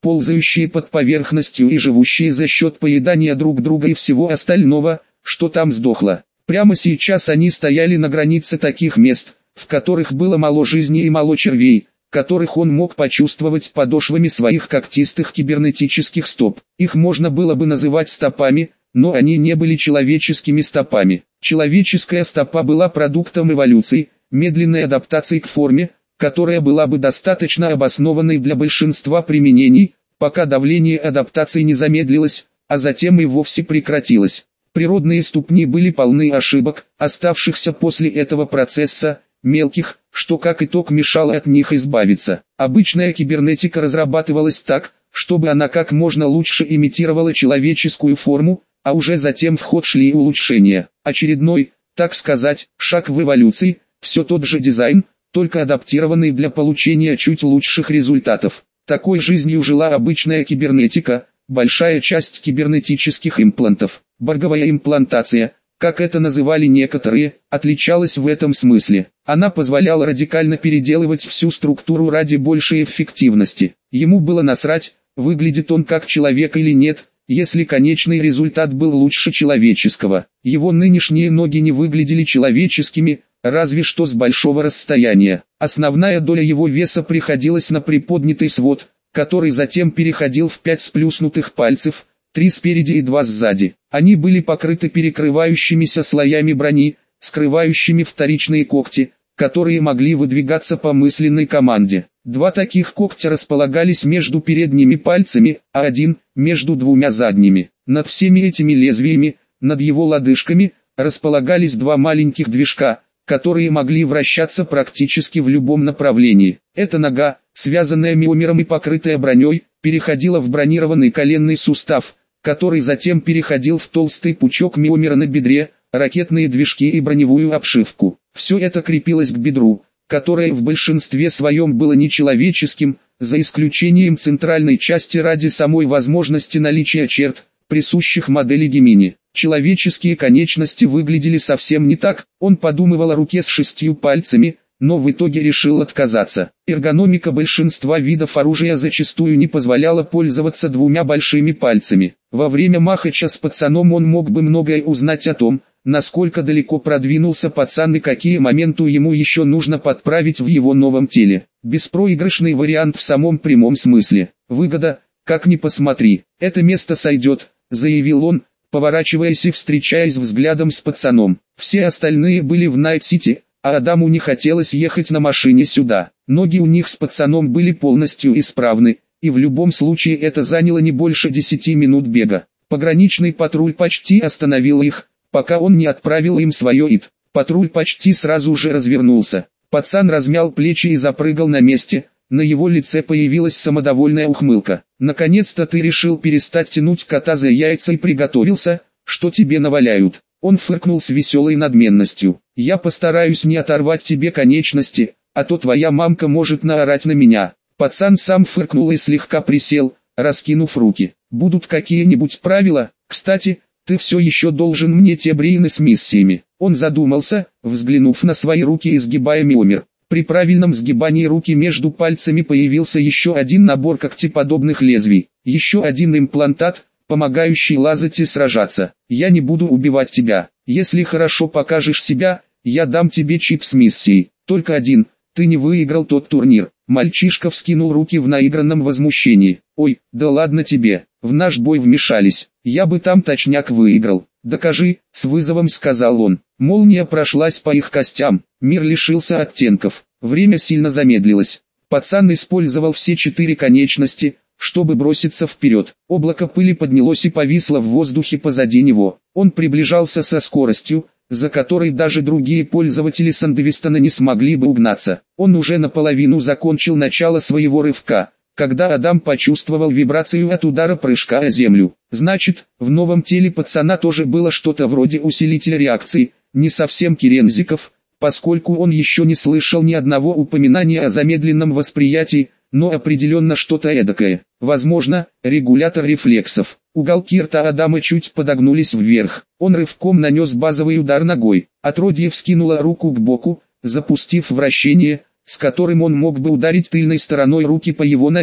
ползающие под поверхностью и живущие за счет поедания друг друга и всего остального, что там сдохло. Прямо сейчас они стояли на границе таких мест, в которых было мало жизни и мало червей, которых он мог почувствовать подошвами своих когтистых кибернетических стоп. Их можно было бы называть стопами, но они не были человеческими стопами. Человеческая стопа была продуктом эволюции, медленной адаптации к форме, которая была бы достаточно обоснованной для большинства применений, пока давление адаптации не замедлилось, а затем и вовсе прекратилось. Природные ступни были полны ошибок, оставшихся после этого процесса, мелких, что как итог мешало от них избавиться. Обычная кибернетика разрабатывалась так, чтобы она как можно лучше имитировала человеческую форму, а уже затем в ход шли и улучшения. Очередной, так сказать, шаг в эволюции, все тот же дизайн, только адаптированный для получения чуть лучших результатов. Такой жизнью жила обычная кибернетика, большая часть кибернетических имплантов. Борговая имплантация, как это называли некоторые, отличалась в этом смысле. Она позволяла радикально переделывать всю структуру ради большей эффективности. Ему было насрать, выглядит он как человек или нет, если конечный результат был лучше человеческого. Его нынешние ноги не выглядели человеческими, разве что с большого расстояния. Основная доля его веса приходилась на приподнятый свод, который затем переходил в 5 сплюснутых пальцев, 3 спереди и 2 сзади. Они были покрыты перекрывающимися слоями брони, скрывающими вторичные когти, которые могли выдвигаться по мысленной команде. 2 таких когтя располагались между передними пальцами, а 1 – между 2 задними. Над всеми этими лезвиями, над его лодыжками, располагались 2 маленьких движка, которые могли вращаться практически в любом направлении. Эта нога, связанная миомером и покрытая броней, переходила в бронированный коленный сустав, который затем переходил в толстый пучок миомера на бедре, ракетные движки и броневую обшивку. Все это крепилось к бедру, которое в большинстве своем было нечеловеческим, за исключением центральной части ради самой возможности наличия черт, присущих модели Гемини. Человеческие конечности выглядели совсем не так, он подумывал о руке с 6 пальцами, но в итоге решил отказаться. Эргономика большинства видов оружия зачастую не позволяла пользоваться 2 большими пальцами. Во время махача с пацаном он мог бы многое узнать о том, насколько далеко продвинулся пацан и какие моменты ему еще нужно подправить в его новом теле. Беспроигрышный вариант в самом прямом смысле. Выгода, как ни посмотри, это место сойдет, заявил он, поворачиваясь и встречаясь взглядом с пацаном. Все остальные были в Найт-Сити, а Адаму не хотелось ехать на машине сюда. Ноги у них с пацаном были полностью исправны, и в любом случае это заняло не больше 10 минут бега. Пограничный патруль почти остановил их, пока он не отправил им свое ИТ. Патруль почти сразу же развернулся. Пацан размял плечи и запрыгал на месте, на его лице появилась самодовольная ухмылка. «Наконец-то ты решил перестать тянуть кота за яйца и приготовился, что тебе наваляют». Он фыркнул с веселой надменностью. «Я постараюсь не оторвать тебе конечности, а то твоя мамка может наорать на меня». Пацан сам фыркнул и слегка присел, раскинув руки. «Будут какие-нибудь правила? Кстати, ты все еще должен мне те брейны с миссиями». Он задумался, взглянув на свои руки, изгибая миомер. При правильном сгибании руки между пальцами появился еще один набор когтеподобных лезвий, еще один имплантат, помогающий лазать и сражаться. «Я не буду убивать тебя. Если хорошо покажешь себя, я дам тебе чип с миссией. Только один, ты не выиграл тот турнир». Мальчишка вскинул руки в наигранном возмущении. «Ой, да ладно тебе, в наш бой вмешались, я бы там точняк выиграл». «Докажи», — с вызовом сказал он. Молния прошлась по их костям, мир лишился оттенков, время сильно замедлилось. Пацан использовал все 4 конечности, чтобы броситься вперед. Облако пыли поднялось и повисло в воздухе позади него. Он приближался со скоростью, за которой даже другие пользователи Сандевистона не смогли бы угнаться. Он уже наполовину закончил начало своего рывка, когда Адам почувствовал вибрацию от удара прыжка о землю. Значит, в новом теле пацана тоже было что-то вроде усилителя реакции, не совсем Керензиков, поскольку он еще не слышал ни одного упоминания о замедленном восприятии, но определенно что-то эдакое. Возможно, регулятор рефлексов. Уголки рта Адама чуть подогнулись вверх. Он рывком нанес базовый удар ногой. Отродье вскинуло руку к боку, запустив вращение, с которым он мог бы ударить тыльной стороной руки по его ноге.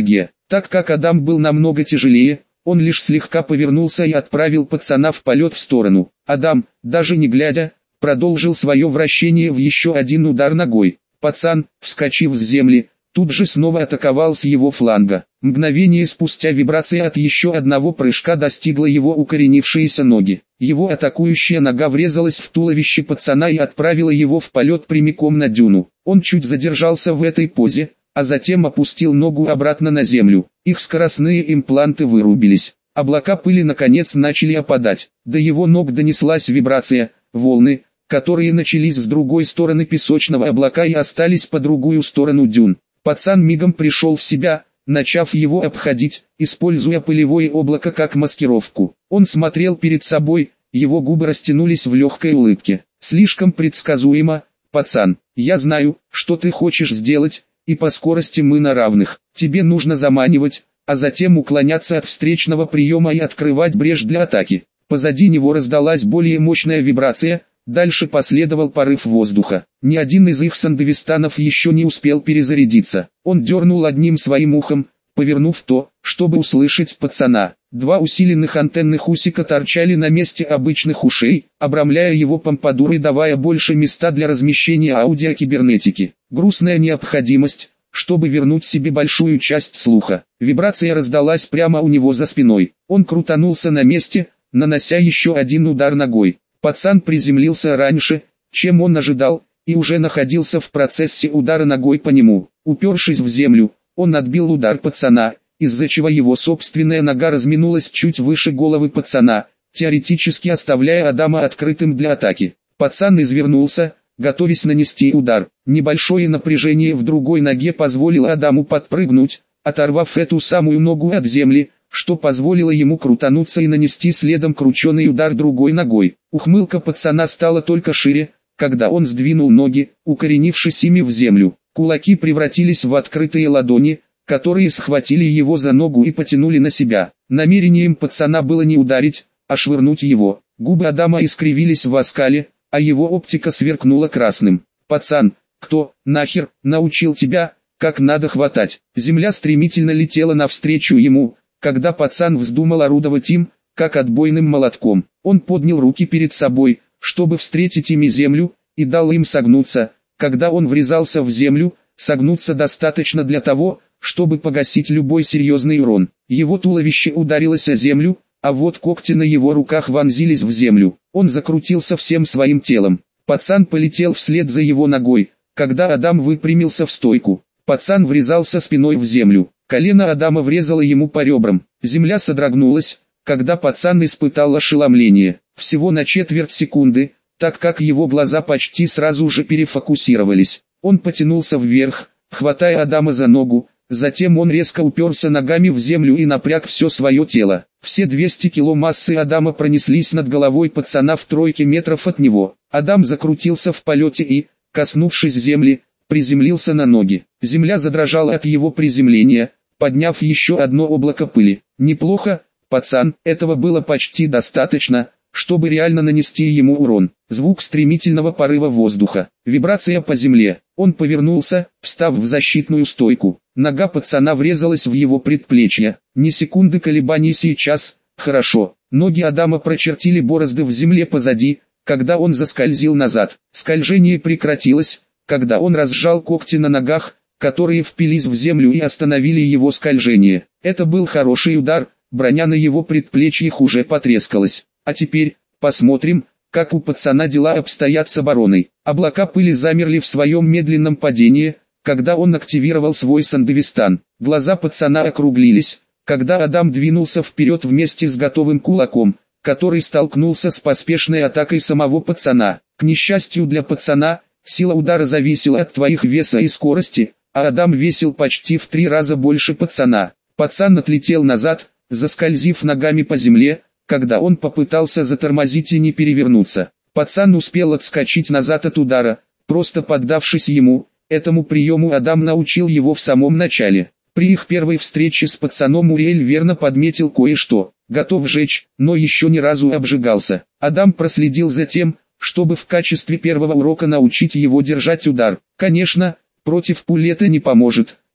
Так как Адам был намного тяжелее, он лишь слегка повернулся и отправил пацана в полет в сторону. Адам, даже не глядя, продолжил свое вращение в еще один удар ногой. Пацан, вскочив с земли, тут же снова атаковал с его фланга. Мгновение спустя вибрация от еще одного прыжка достигла его укоренившиеся ноги. Его атакующая нога врезалась в туловище пацана и отправила его в полет прямиком на дюну. Он чуть задержался в этой позе, а затем опустил ногу обратно на землю. Их скоростные импланты вырубились. Облака пыли наконец начали опадать. До его ног донеслась вибрация, волны, которые начались с другой стороны песочного облака и остались по другую сторону дюн. Пацан мигом пришел в себя, начав его обходить, используя пылевое облако как маскировку. Он смотрел перед собой, его губы растянулись в легкой улыбке. «Слишком предсказуемо, пацан. Я знаю, что ты хочешь сделать, и по скорости мы на равных. Тебе нужно заманивать, а затем уклоняться от встречного приема и открывать брешь для атаки». Позади него раздалась более мощная вибрация, дальше последовал порыв воздуха. Ни один из их сандевистанов еще не успел перезарядиться. Он дернул одним своим ухом, повернув то, чтобы услышать пацана. Два усиленных антенных усика торчали на месте обычных ушей, обрамляя его помпадур и давая больше места для размещения аудиокибернетики. Грустная необходимость, чтобы вернуть себе большую часть слуха. Вибрация раздалась прямо у него за спиной. Он крутанулся на месте, нанося еще один удар ногой. Пацан приземлился раньше, чем он ожидал, и уже находился в процессе удара ногой по нему. Упершись в землю, он отбил удар пацана, из-за чего его собственная нога разминулась чуть выше головы пацана, теоретически оставляя Адама открытым для атаки. Пацан извернулся, готовясь нанести удар. Небольшое напряжение в другой ноге позволило Адаму подпрыгнуть, оторвав эту самую ногу от земли, что позволило ему крутануться и нанести следом крученый удар другой ногой. Ухмылка пацана стала только шире, когда он сдвинул ноги, укоренившись ими в землю. Кулаки превратились в открытые ладони, которые схватили его за ногу и потянули на себя. Намерением пацана было не ударить, а швырнуть его. Губы Адама искривились в оскале, а его оптика сверкнула красным. «Пацан, кто, нахер, научил тебя, как надо хватать?» Земля стремительно летела навстречу ему, когда пацан вздумал орудовать им, как отбойным молотком. Он поднял руки перед собой, чтобы встретить ими землю, и дал им согнуться. Когда он врезался в землю, согнуться достаточно для того, чтобы погасить любой серьезный урон. Его туловище ударилось о землю, а вот когти на его руках вонзились в землю. Он закрутился всем своим телом. Пацан полетел вслед за его ногой, когда Адам выпрямился в стойку. Пацан врезался спиной в землю. Колено Адама врезало ему по ребрам. Земля содрогнулась, когда пацан испытал ошеломление. Всего на четверть секунды, так как его глаза почти сразу же перефокусировались. Он потянулся вверх, хватая Адама за ногу, затем он резко уперся ногами в землю и напряг все свое тело. Все 200 кило массы Адама пронеслись над головой пацана в 3 метров от него. Адам закрутился в полете и, коснувшись земли, приземлился на ноги. Земля задрожала от его приземления, подняв еще одно облако пыли. «Неплохо, пацан, этого было почти достаточно, чтобы реально нанести ему урон». Звук стремительного порыва воздуха, вибрация по земле. Он повернулся, встав в защитную стойку. Нога пацана врезалась в его предплечье. Ни секунды колебаний сейчас. Хорошо. Ноги Адама прочертили борозды в земле позади, когда он заскользил назад. Скольжение прекратилось, когда он разжал когти на ногах, которые впились в землю и остановили его скольжение. Это был хороший удар, броня на его предплечьях уже потрескалась. А теперь, посмотрим, как у пацана дела обстоят с обороной. Облака пыли замерли в своем медленном падении, когда он активировал свой сандевистан. Глаза пацана округлились, когда Адам двинулся вперед вместе с готовым кулаком, который столкнулся с поспешной атакой самого пацана. К несчастью для пацана, сила удара зависела от твоих веса и скорости, а Адам весил почти в 3 раза больше пацана. Пацан отлетел назад, заскользив ногами по земле, когда он попытался затормозить и не перевернуться. Пацан успел отскочить назад от удара, просто поддавшись ему. Этому приему Адам научил его в самом начале. При их первой встрече с пацаном Уриэль верно подметил кое-что. Готов жечь, но еще ни разу обжигался. Адам проследил за тем, чтобы в качестве первого урока научить его держать удар. Конечно, против пуль это не поможет,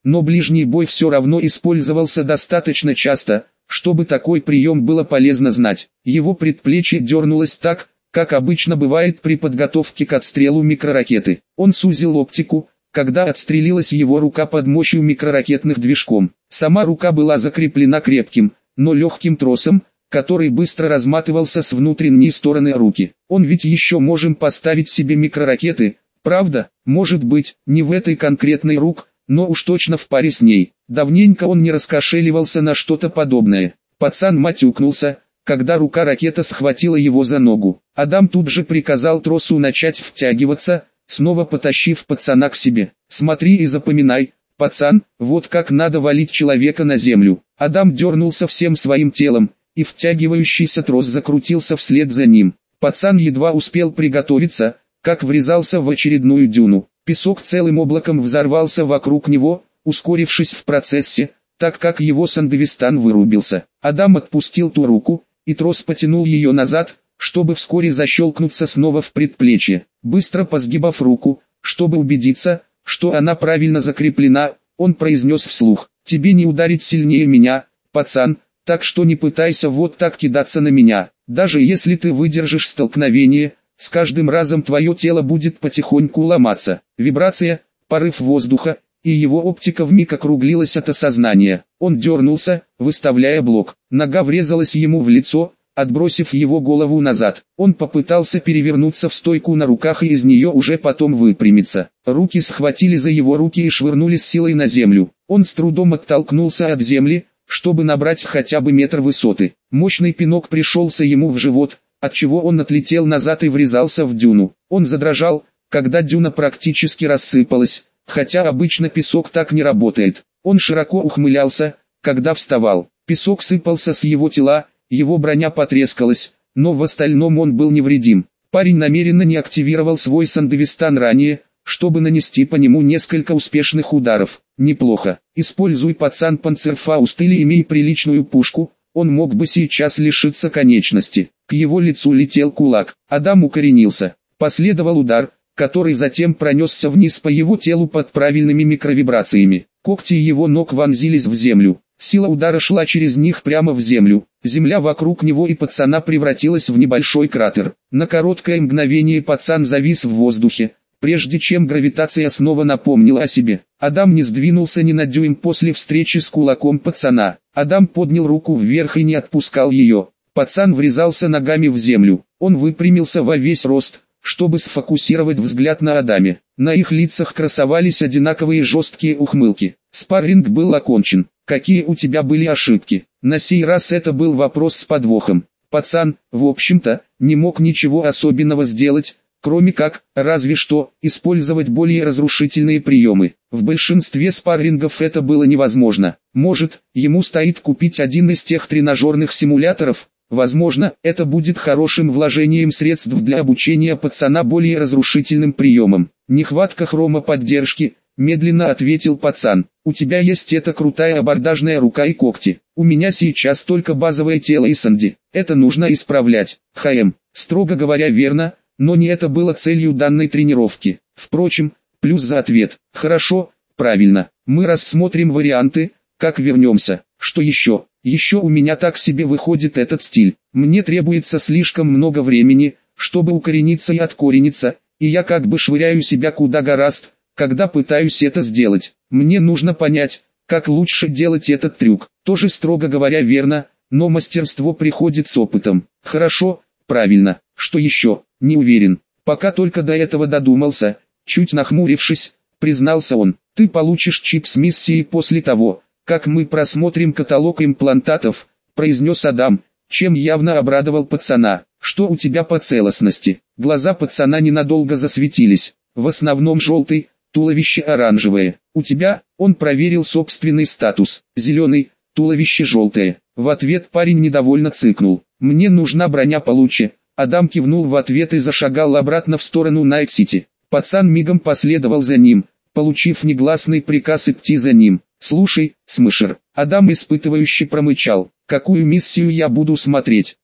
но ближний бой все равно использовался достаточно часто, чтобы такой прием было полезно знать. Его предплечье дернулось так, как обычно бывает при подготовке к отстрелу микроракеты. Он сузил оптику, когда отстрелилась его рука под мощью микроракетных движком. Сама рука была закреплена крепким, но легким тросом, который быстро разматывался с внутренней стороны руки. Он ведь еще можем поставить себе микроракеты, правда? Может быть, не в этой конкретной руке, но уж точно в паре с ней. Давненько он не раскошеливался на что-то подобное. Пацан матюкнулся, когда рука-ракета схватила его за ногу. Адам тут же приказал тросу начать втягиваться, снова потащив пацана к себе. «Смотри и запоминай, пацан, вот как надо валить человека на землю». Адам дернулся всем своим телом, и втягивающийся трос закрутился вслед за ним. Пацан едва успел приготовиться, как врезался в очередную дюну. Песок целым облаком взорвался вокруг него, ускорившись в процессе, так как его сандевистан вырубился. Адам отпустил ту руку, и трос потянул ее назад, чтобы вскоре защелкнуться снова в предплечье. Быстро позгибав руку, чтобы убедиться, что она правильно закреплена, он произнес вслух: «Тебе не ударить сильнее меня, пацан, так что не пытайся вот так кидаться на меня. Даже если ты выдержишь столкновение, с каждым разом твое тело будет потихоньку ломаться». Вибрация, порыв воздуха, и его оптика вмиг округлилась от осознания. Он дернулся, выставляя блок. Нога врезалась ему в лицо, отбросив его голову назад. Он попытался перевернуться в стойку на руках и из нее уже потом выпрямиться. Руки схватили за его руки и швырнули с силой на землю. Он с трудом оттолкнулся от земли, чтобы набрать хотя бы метр высоты. Мощный пинок пришелся ему в живот, отчего он отлетел назад и врезался в дюну. Он задрожал, когда дюна практически рассыпалась, хотя обычно песок так не работает. Он широко ухмылялся, когда вставал. Песок сыпался с его тела, его броня потрескалась, но в остальном он был невредим. Парень намеренно не активировал свой сандевистан ранее, чтобы нанести по нему несколько успешных ударов. Неплохо. Используй, пацан, панцерфауст или имей приличную пушку, он мог бы сейчас лишиться конечности. К его лицу летел кулак. Адам укоренился. Последовал удар, который затем пронесся вниз по его телу под правильными микровибрациями. Когти его ног вонзились в землю. Сила удара шла через них прямо в землю. Земля вокруг него и пацана превратилась в небольшой кратер. На короткое мгновение пацан завис в воздухе, прежде чем гравитация снова напомнила о себе. Адам не сдвинулся ни на дюйм после встречи с кулаком пацана. Адам поднял руку вверх и не отпускал ее. Пацан врезался ногами в землю. Он выпрямился во весь рост, чтобы сфокусировать взгляд на Адаме. На их лицах красовались одинаковые жесткие ухмылки. Спарринг был окончен. «Какие у тебя были ошибки?» На сей раз это был вопрос с подвохом. Пацан, в общем-то, не мог ничего особенного сделать, кроме как, разве что, использовать более разрушительные приемы. В большинстве спаррингов это было невозможно. Может, ему стоит купить один из тех тренажерных симуляторов? Возможно, это будет хорошим вложением средств для обучения пацана более разрушительным приемам. «Нехватка хромоподдержки», — медленно ответил пацан. «У тебя есть эта крутая абордажная рука и когти. У меня сейчас только базовое тело и санди. Это нужно исправлять». Строго говоря, верно, но не это было целью данной тренировки. Впрочем, плюс за ответ. «Хорошо, правильно. Мы рассмотрим варианты, как вернемся. Что еще? Еще у меня так себе выходит этот стиль. Мне требуется слишком много времени, чтобы укорениться и откорениться, и я как бы швыряю себя куда гораст, когда пытаюсь это сделать. Мне нужно понять, как лучше делать этот трюк». Тоже строго говоря верно, но мастерство приходит с опытом. «Хорошо, правильно. Что еще? Не уверен. Пока только до этого додумался», чуть нахмурившись, признался он. «Ты получишь чип с миссией после того, как мы просмотрим каталог имплантатов», произнес Адам, чем явно обрадовал пацана. «Что у тебя по целостности?» Глаза пацана ненадолго засветились. «В основном желтый, туловище оранжевое. У тебя?» Он проверил собственный статус. «Зеленый, туловище желтое». В ответ парень недовольно цыкнул. «Мне нужна броня получше». Адам кивнул в ответ и зашагал обратно в сторону Найт-Сити. Пацан мигом последовал за ним, получив негласный приказ идти за ним. «Слушай, Смышер», Адам испытывающе промычал, «какую миссию я буду смотреть?»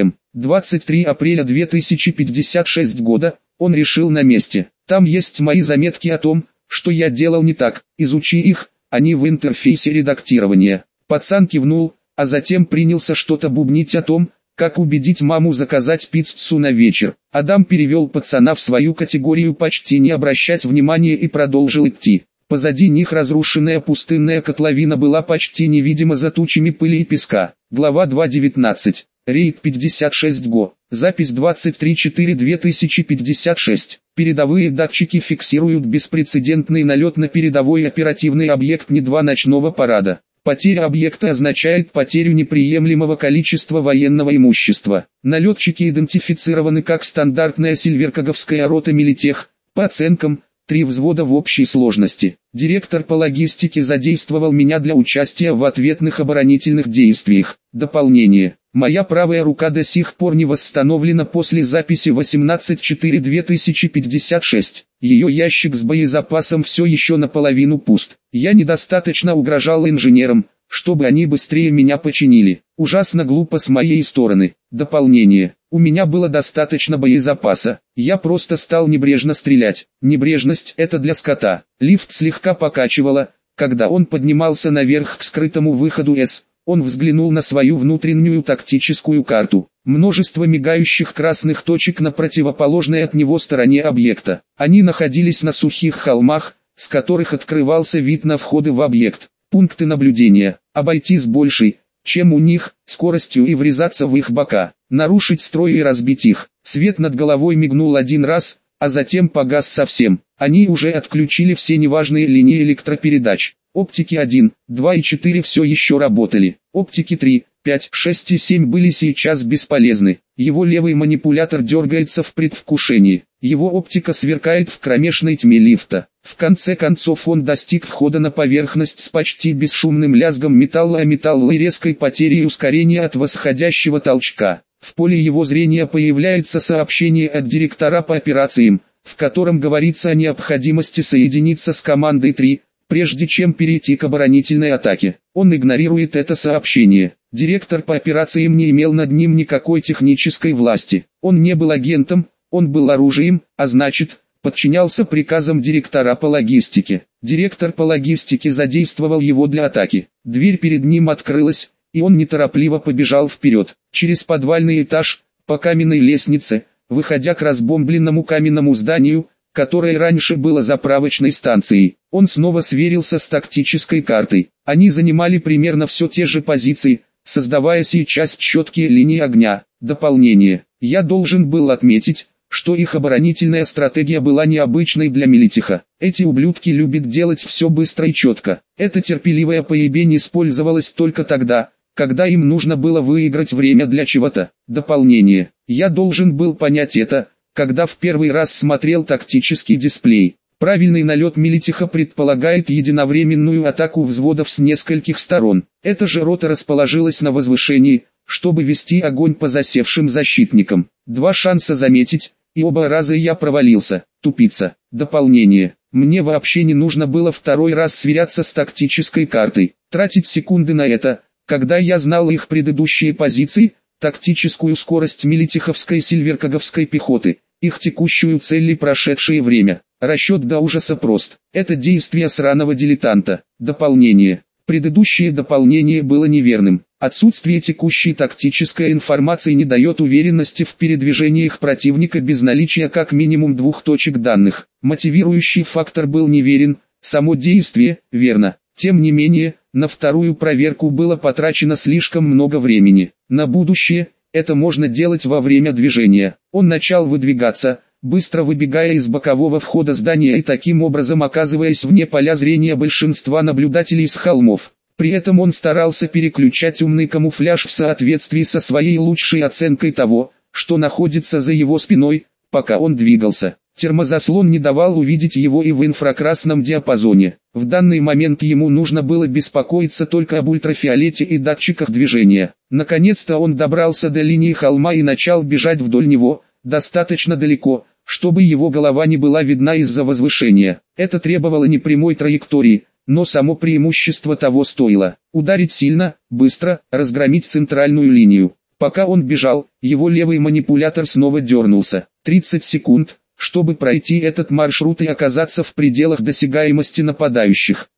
23 апреля 2056 года, он решил на месте. «Там есть мои заметки о том, что я делал не так, изучи их, они в интерфейсе редактирования. Пацан кивнул, а затем принялся что-то бубнить о том, как убедить маму заказать пиццу на вечер. Адам перевел пацана в свою категорию почти не обращать внимания и продолжил идти. Позади них разрушенная пустынная котловина была почти невидима за тучами пыли и песка. Глава 2.19. Рейд 56 ГО. Запись 23.4.2056. Передовые датчики фиксируют беспрецедентный налет на передовой оперативный объект НИ-2 ночного парада. Потеря объекта означает потерю неприемлемого количества военного имущества. Налетчики идентифицированы как стандартная сильверкоговская рота Милитех, по оценкам, 3 взвода в общей сложности. Директор по логистике задействовал меня для участия в ответных оборонительных действиях. Дополнение. Моя правая рука до сих пор не восстановлена после записи 18.4.2056. Ее ящик с боезапасом все еще наполовину пуст. Я недостаточно угрожал инженерам, чтобы они быстрее меня починили. Ужасно глупо с моей стороны. Дополнение. У меня было достаточно боезапаса. Я просто стал небрежно стрелять. Небрежность – это для скота. Лифт слегка покачивало, когда он поднимался наверх к скрытому выходу С. Он взглянул на свою внутреннюю тактическую карту. Множество мигающих красных точек на противоположной от него стороне объекта. Они находились на сухих холмах, с которых открывался вид на входы в объект. Пункты наблюдения. Обойти с большей, чем у них, скоростью и врезаться в их бока. Нарушить строй и разбить их. Свет над головой мигнул один раз, а затем погас совсем. Они уже отключили все неважные линии электропередач. Оптики 1, 2 и 4 все еще работали. Оптики 3, 5, 6 и 7 были сейчас бесполезны. Его левый манипулятор дергается в предвкушении. Его оптика сверкает в кромешной тьме лифта. В конце концов он достиг входа на поверхность с почти бесшумным лязгом металла о металл и резкой потерей ускорения от восходящего толчка. В поле его зрения появляется сообщение от директора по операциям, в котором говорится о необходимости соединиться с командой 3, прежде чем перейти к оборонительной атаке. Он игнорирует это сообщение. Директор по операциям не имел над ним никакой технической власти. Он не был агентом, он был оружием, а значит, подчинялся приказам директора по логистике. Директор по логистике задействовал его для атаки. Дверь перед ним открылась, и он неторопливо побежал вперед, через подвальный этаж, по каменной лестнице, выходя к разбомбленному каменному зданию, которое раньше было заправочной станцией. Он снова сверился с тактической картой. Они занимали примерно все те же позиции, создавая сейчас четкие линии огня. Дополнение. Я должен был отметить, что их оборонительная стратегия была необычной для Милитеха. Эти ублюдки любят делать все быстро и четко. Эта терпеливая поебень использовалась только тогда, когда им нужно было выиграть время для чего-то. Дополнение. Я должен был понять это, когда в первый раз смотрел тактический дисплей. Правильный налет Милитеха предполагает единовременную атаку взводов с нескольких сторон. Эта же рота расположилась на возвышении, чтобы вести огонь по засевшим защитникам. 2 шанса заметить, и оба раза я провалился. Тупица. Дополнение. Мне вообще не нужно было второй раз сверяться с тактической картой. Тратить секунды на это, когда я знал их предыдущие позиции, тактическую скорость милитеховской сильверкоговской пехоты, их текущую цель и прошедшее время. Расчет до ужаса прост. Это действие сраного дилетанта. Дополнение. Предыдущее дополнение было неверным. Отсутствие текущей тактической информации не дает уверенности в передвижениях противника без наличия как минимум 2 точек данных. Мотивирующий фактор был неверен, само действие – верно. Тем не менее, на вторую проверку было потрачено слишком много времени. На будущее, это можно делать во время движения. Он начал выдвигаться, быстро выбегая из бокового входа здания и таким образом оказываясь вне поля зрения большинства наблюдателей с холмов. При этом он старался переключать умный камуфляж в соответствии со своей лучшей оценкой того, что находится за его спиной, пока он двигался. Термозаслон не давал увидеть его и в инфракрасном диапазоне. В данный момент ему нужно было беспокоиться только об ультрафиолете и датчиках движения. Наконец-то он добрался до линии холма и начал бежать вдоль него, достаточно далеко, чтобы его голова не была видна из-за возвышения. Это требовало непрямой траектории, но само преимущество того стоило. Ударить сильно, быстро, разгромить центральную линию. Пока он бежал, его левый манипулятор снова дернулся. 30 секунд, чтобы пройти этот маршрут и оказаться в пределах досягаемости нападающих.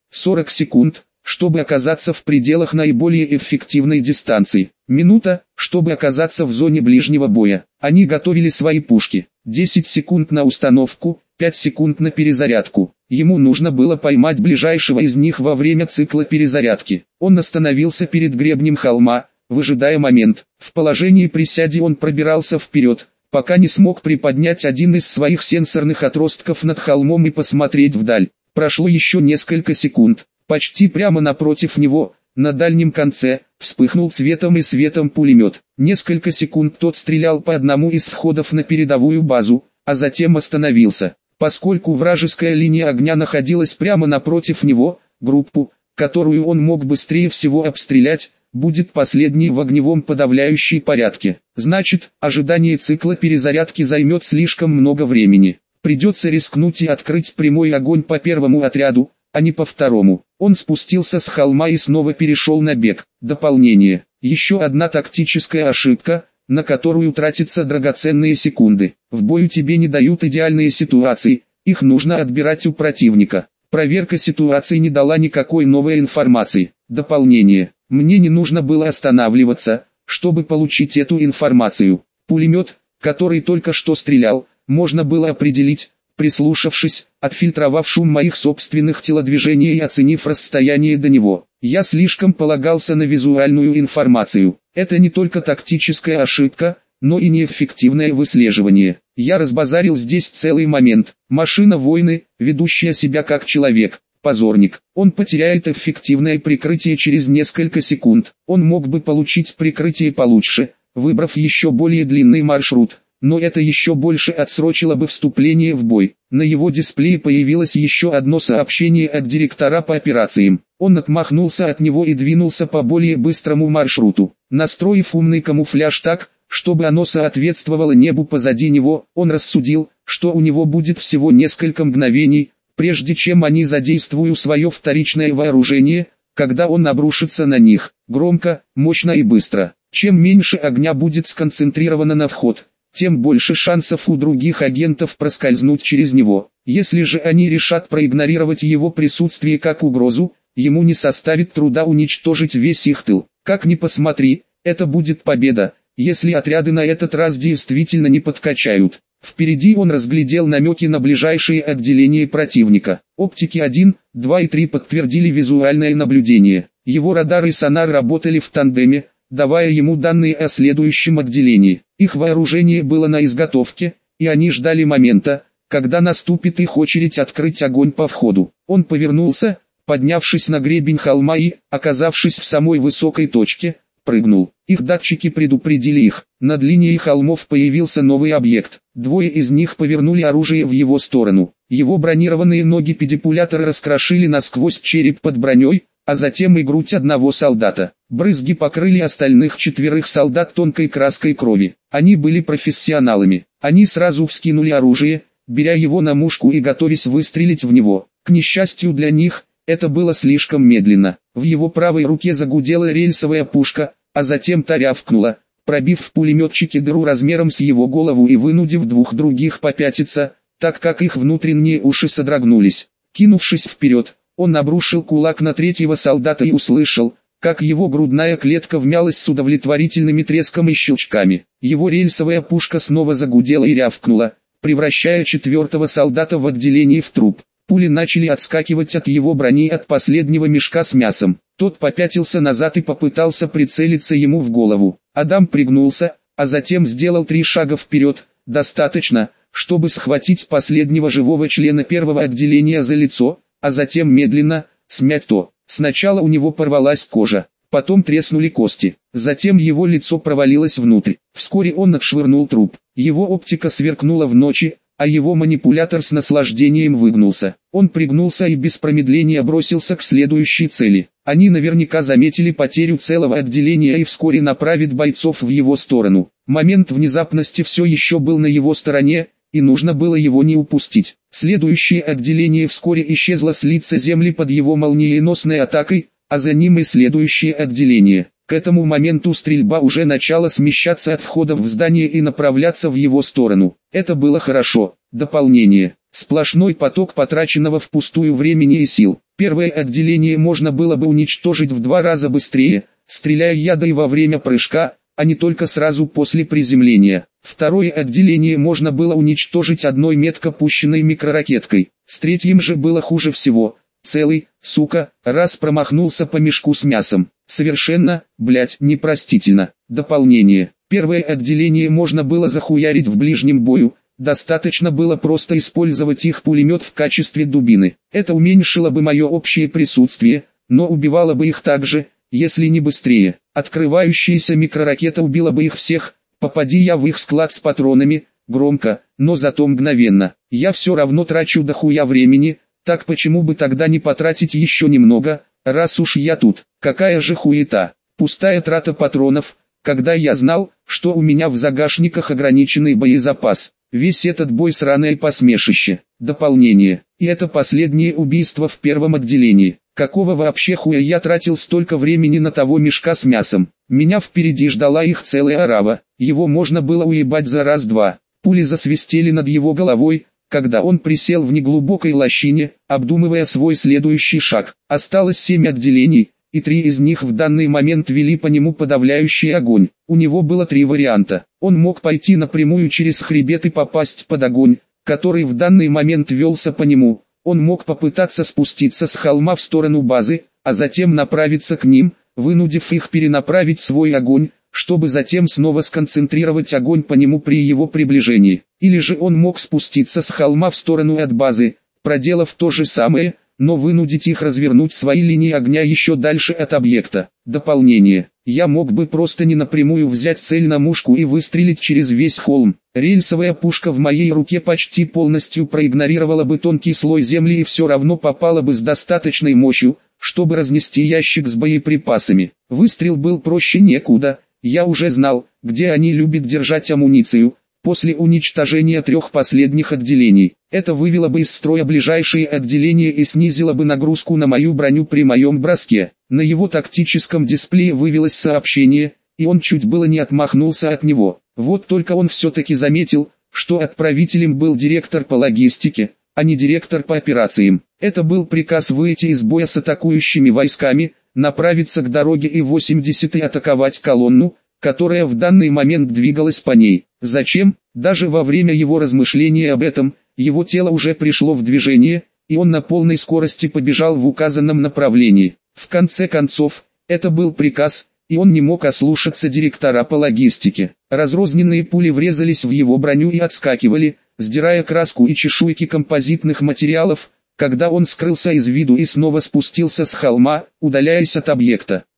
40 секунд, чтобы оказаться в пределах наиболее эффективной дистанции. Минута, чтобы оказаться в зоне ближнего боя. Они готовили свои пушки. 10 секунд на установку, 5 секунд на перезарядку. Ему нужно было поймать ближайшего из них во время цикла перезарядки. Он остановился перед гребнем холма, выжидая момент. В положении присяди он пробирался вперед, пока не смог приподнять один из своих сенсорных отростков над холмом и посмотреть вдаль. Прошло еще несколько секунд. Почти прямо напротив него, на дальнем конце, вспыхнул цветом и светом пулемет. Несколько секунд тот стрелял по одному из входов на передовую базу, а затем остановился. Поскольку вражеская линия огня находилась прямо напротив него, группу, которую он мог быстрее всего обстрелять, будет последней в огневом подавляющей порядке. Значит, ожидание цикла перезарядки займет слишком много времени. Придется рискнуть и открыть прямой огонь по первому отряду, а не по второму. Он спустился с холма и снова перешел на бег. Дополнение. Еще одна тактическая ошибка, на которую тратятся драгоценные секунды. В бою тебе не дают идеальные ситуации, их нужно отбирать у противника. Проверка ситуации не дала никакой новой информации. Дополнение. Мне не нужно было останавливаться, чтобы получить эту информацию. Пулемет, который только что стрелял, можно было определить, прислушавшись, отфильтровав шум моих собственных телодвижений и оценив расстояние до него. Я слишком полагался на визуальную информацию. Это не только тактическая ошибка, но и неэффективное выслеживание. Я разбазарил здесь целый момент. Машина войны, ведущая себя как человек. Позорник. Он потеряет эффективное прикрытие через несколько секунд. Он мог бы получить прикрытие получше, выбрав еще более длинный маршрут. Но это еще больше отсрочило бы вступление в бой. На его дисплее появилось еще одно сообщение от директора по операциям. Он отмахнулся от него и двинулся по более быстрому маршруту. Настроив умный камуфляж так, чтобы оно соответствовало небу позади него, он рассудил, что у него будет всего несколько мгновений, прежде чем они задействуют свое вторичное вооружение, когда он обрушится на них. Громко, мощно и быстро. Чем меньше огня будет сконцентрировано на вход, тем больше шансов у других агентов проскользнуть через него. Если же они решат проигнорировать его присутствие как угрозу, ему не составит труда уничтожить весь их тыл. Как ни посмотри, это будет победа, если отряды на этот раз действительно не подкачают. Впереди он разглядел намеки на ближайшие отделения противника. Оптики 1, 2 и 3 подтвердили визуальное наблюдение. Его радар и сонар работали в тандеме, давая ему данные о следующем отделении. Их вооружение было на изготовке, и они ждали момента, когда наступит их очередь открыть огонь по входу. Он повернулся, поднявшись на гребень холма и, оказавшись в самой высокой точке, прыгнул. Их датчики предупредили их. Над линией холмов появился новый объект. Двое из них повернули оружие в его сторону. Его бронированные ноги педипулятора раскрошили насквозь череп под броней, а затем и грудь одного солдата. Брызги покрыли остальных 4 солдат тонкой краской крови. Они были профессионалами. Они сразу вскинули оружие, беря его на мушку и готовясь выстрелить в него. К несчастью для них, это было слишком медленно. В его правой руке загудела рельсовая пушка, а затем та рявкнула, пробив в пулеметчике дыру размером с его голову и вынудив 2 других попятиться, так как их внутренние уши содрогнулись. Кинувшись вперед, он обрушил кулак на 3-го солдата и услышал, как его грудная клетка вмялась с удовлетворительными треском и щелчками. Его рельсовая пушка снова загудела и рявкнула, превращая 4-го солдата в отделение в труп. Пули начали отскакивать от его брони от последнего мешка с мясом. Тот попятился назад и попытался прицелиться ему в голову. Адам пригнулся, а затем сделал 3 шага вперед, достаточно, чтобы схватить последнего живого члена 1-го отделения за лицо, а затем медленно смять то. Сначала у него порвалась кожа, потом треснули кости, затем его лицо провалилось внутрь. Вскоре он отшвырнул труп. Его оптика сверкнула в ночи, а его манипулятор с наслаждением выгнулся. Он пригнулся и без промедления бросился к следующей цели. Они наверняка заметили потерю целого отделения и вскоре направят бойцов в его сторону. Момент внезапности все еще был на его стороне, и нужно было его не упустить. Следующее отделение вскоре исчезло с лица земли под его молниеносной атакой, а за ним и следующее отделение. К этому моменту стрельба уже начала смещаться от входа в здание и направляться в его сторону. Это было хорошо. Дополнение. Сплошной поток потраченного впустую времени и сил. Первое отделение можно было бы уничтожить в 2 раза быстрее, стреляя ядой во время прыжка, а не только сразу после приземления. Второе отделение можно было уничтожить одной метко пущенной микроракеткой. С третьим же было хуже всего. Целый, сука, раз промахнулся по мешку с мясом. Совершенно, непростительно. Дополнение. Первое отделение можно было захуярить в ближнем бою. Достаточно было просто использовать их пулемет в качестве дубины. Это уменьшило бы мое общее присутствие, но убивало бы их также, если не быстрее. Открывающаяся микроракета убила бы их всех, попади я в их склад с патронами, громко, но зато мгновенно. Я все равно трачу дохуя времени, так почему бы тогда не потратить еще немного, раз уж я тут. Какая же хуета, пустая трата патронов, когда я знал, что у меня в загашниках ограниченный боезапас. Весь этот бой сраное посмешище. Дополнение. И это последнее убийство в первом отделении. Какого вообще хуя я тратил столько времени на того мешка с мясом? Меня впереди ждала их целая орава. Его можно было уебать за раз-два. Пули засвистели над его головой, когда он присел в неглубокой лощине, обдумывая свой следующий шаг. Осталось 7 отделений, и 3 из них в данный момент вели по нему подавляющий огонь. У него было 3 варианта. Он мог пойти напрямую через хребет и попасть под огонь, который в данный момент велся по нему. Он мог попытаться спуститься с холма в сторону базы, а затем направиться к ним, вынудив их перенаправить свой огонь, чтобы затем снова сконцентрировать огонь по нему при его приближении. Или же он мог спуститься с холма в сторону от базы, проделав то же самое, но вынудить их развернуть свои линии огня еще дальше от объекта. Дополнение. Я мог бы просто не напрямую взять цель на мушку и выстрелить через весь холм. Рельсовая пушка в моей руке почти полностью проигнорировала бы тонкий слой земли и все равно попала бы с достаточной мощью, чтобы разнести ящик с боеприпасами. Выстрел был проще некуда, я уже знал, где они любят держать амуницию. После уничтожения 3 последних отделений, это вывело бы из строя ближайшие отделения и снизило бы нагрузку на мою броню при моем броске. На его тактическом дисплее вывелось сообщение, и он чуть было не отмахнулся от него. Вот только он все-таки заметил, что отправителем был директор по логистике, а не директор по операциям. Это был приказ выйти из боя с атакующими войсками, направиться к дороге И-80 и атаковать колонну, которая в данный момент двигалась по ней. Зачем? Даже во время его размышления об этом, его тело уже пришло в движение, и он на полной скорости побежал в указанном направлении. В конце концов, это был приказ, и он не мог ослушаться директора по логистике. Разрозненные пули врезались в его броню и отскакивали, сдирая краску и чешуйки композитных материалов, когда он скрылся из виду и снова спустился с холма, удаляясь от объекта.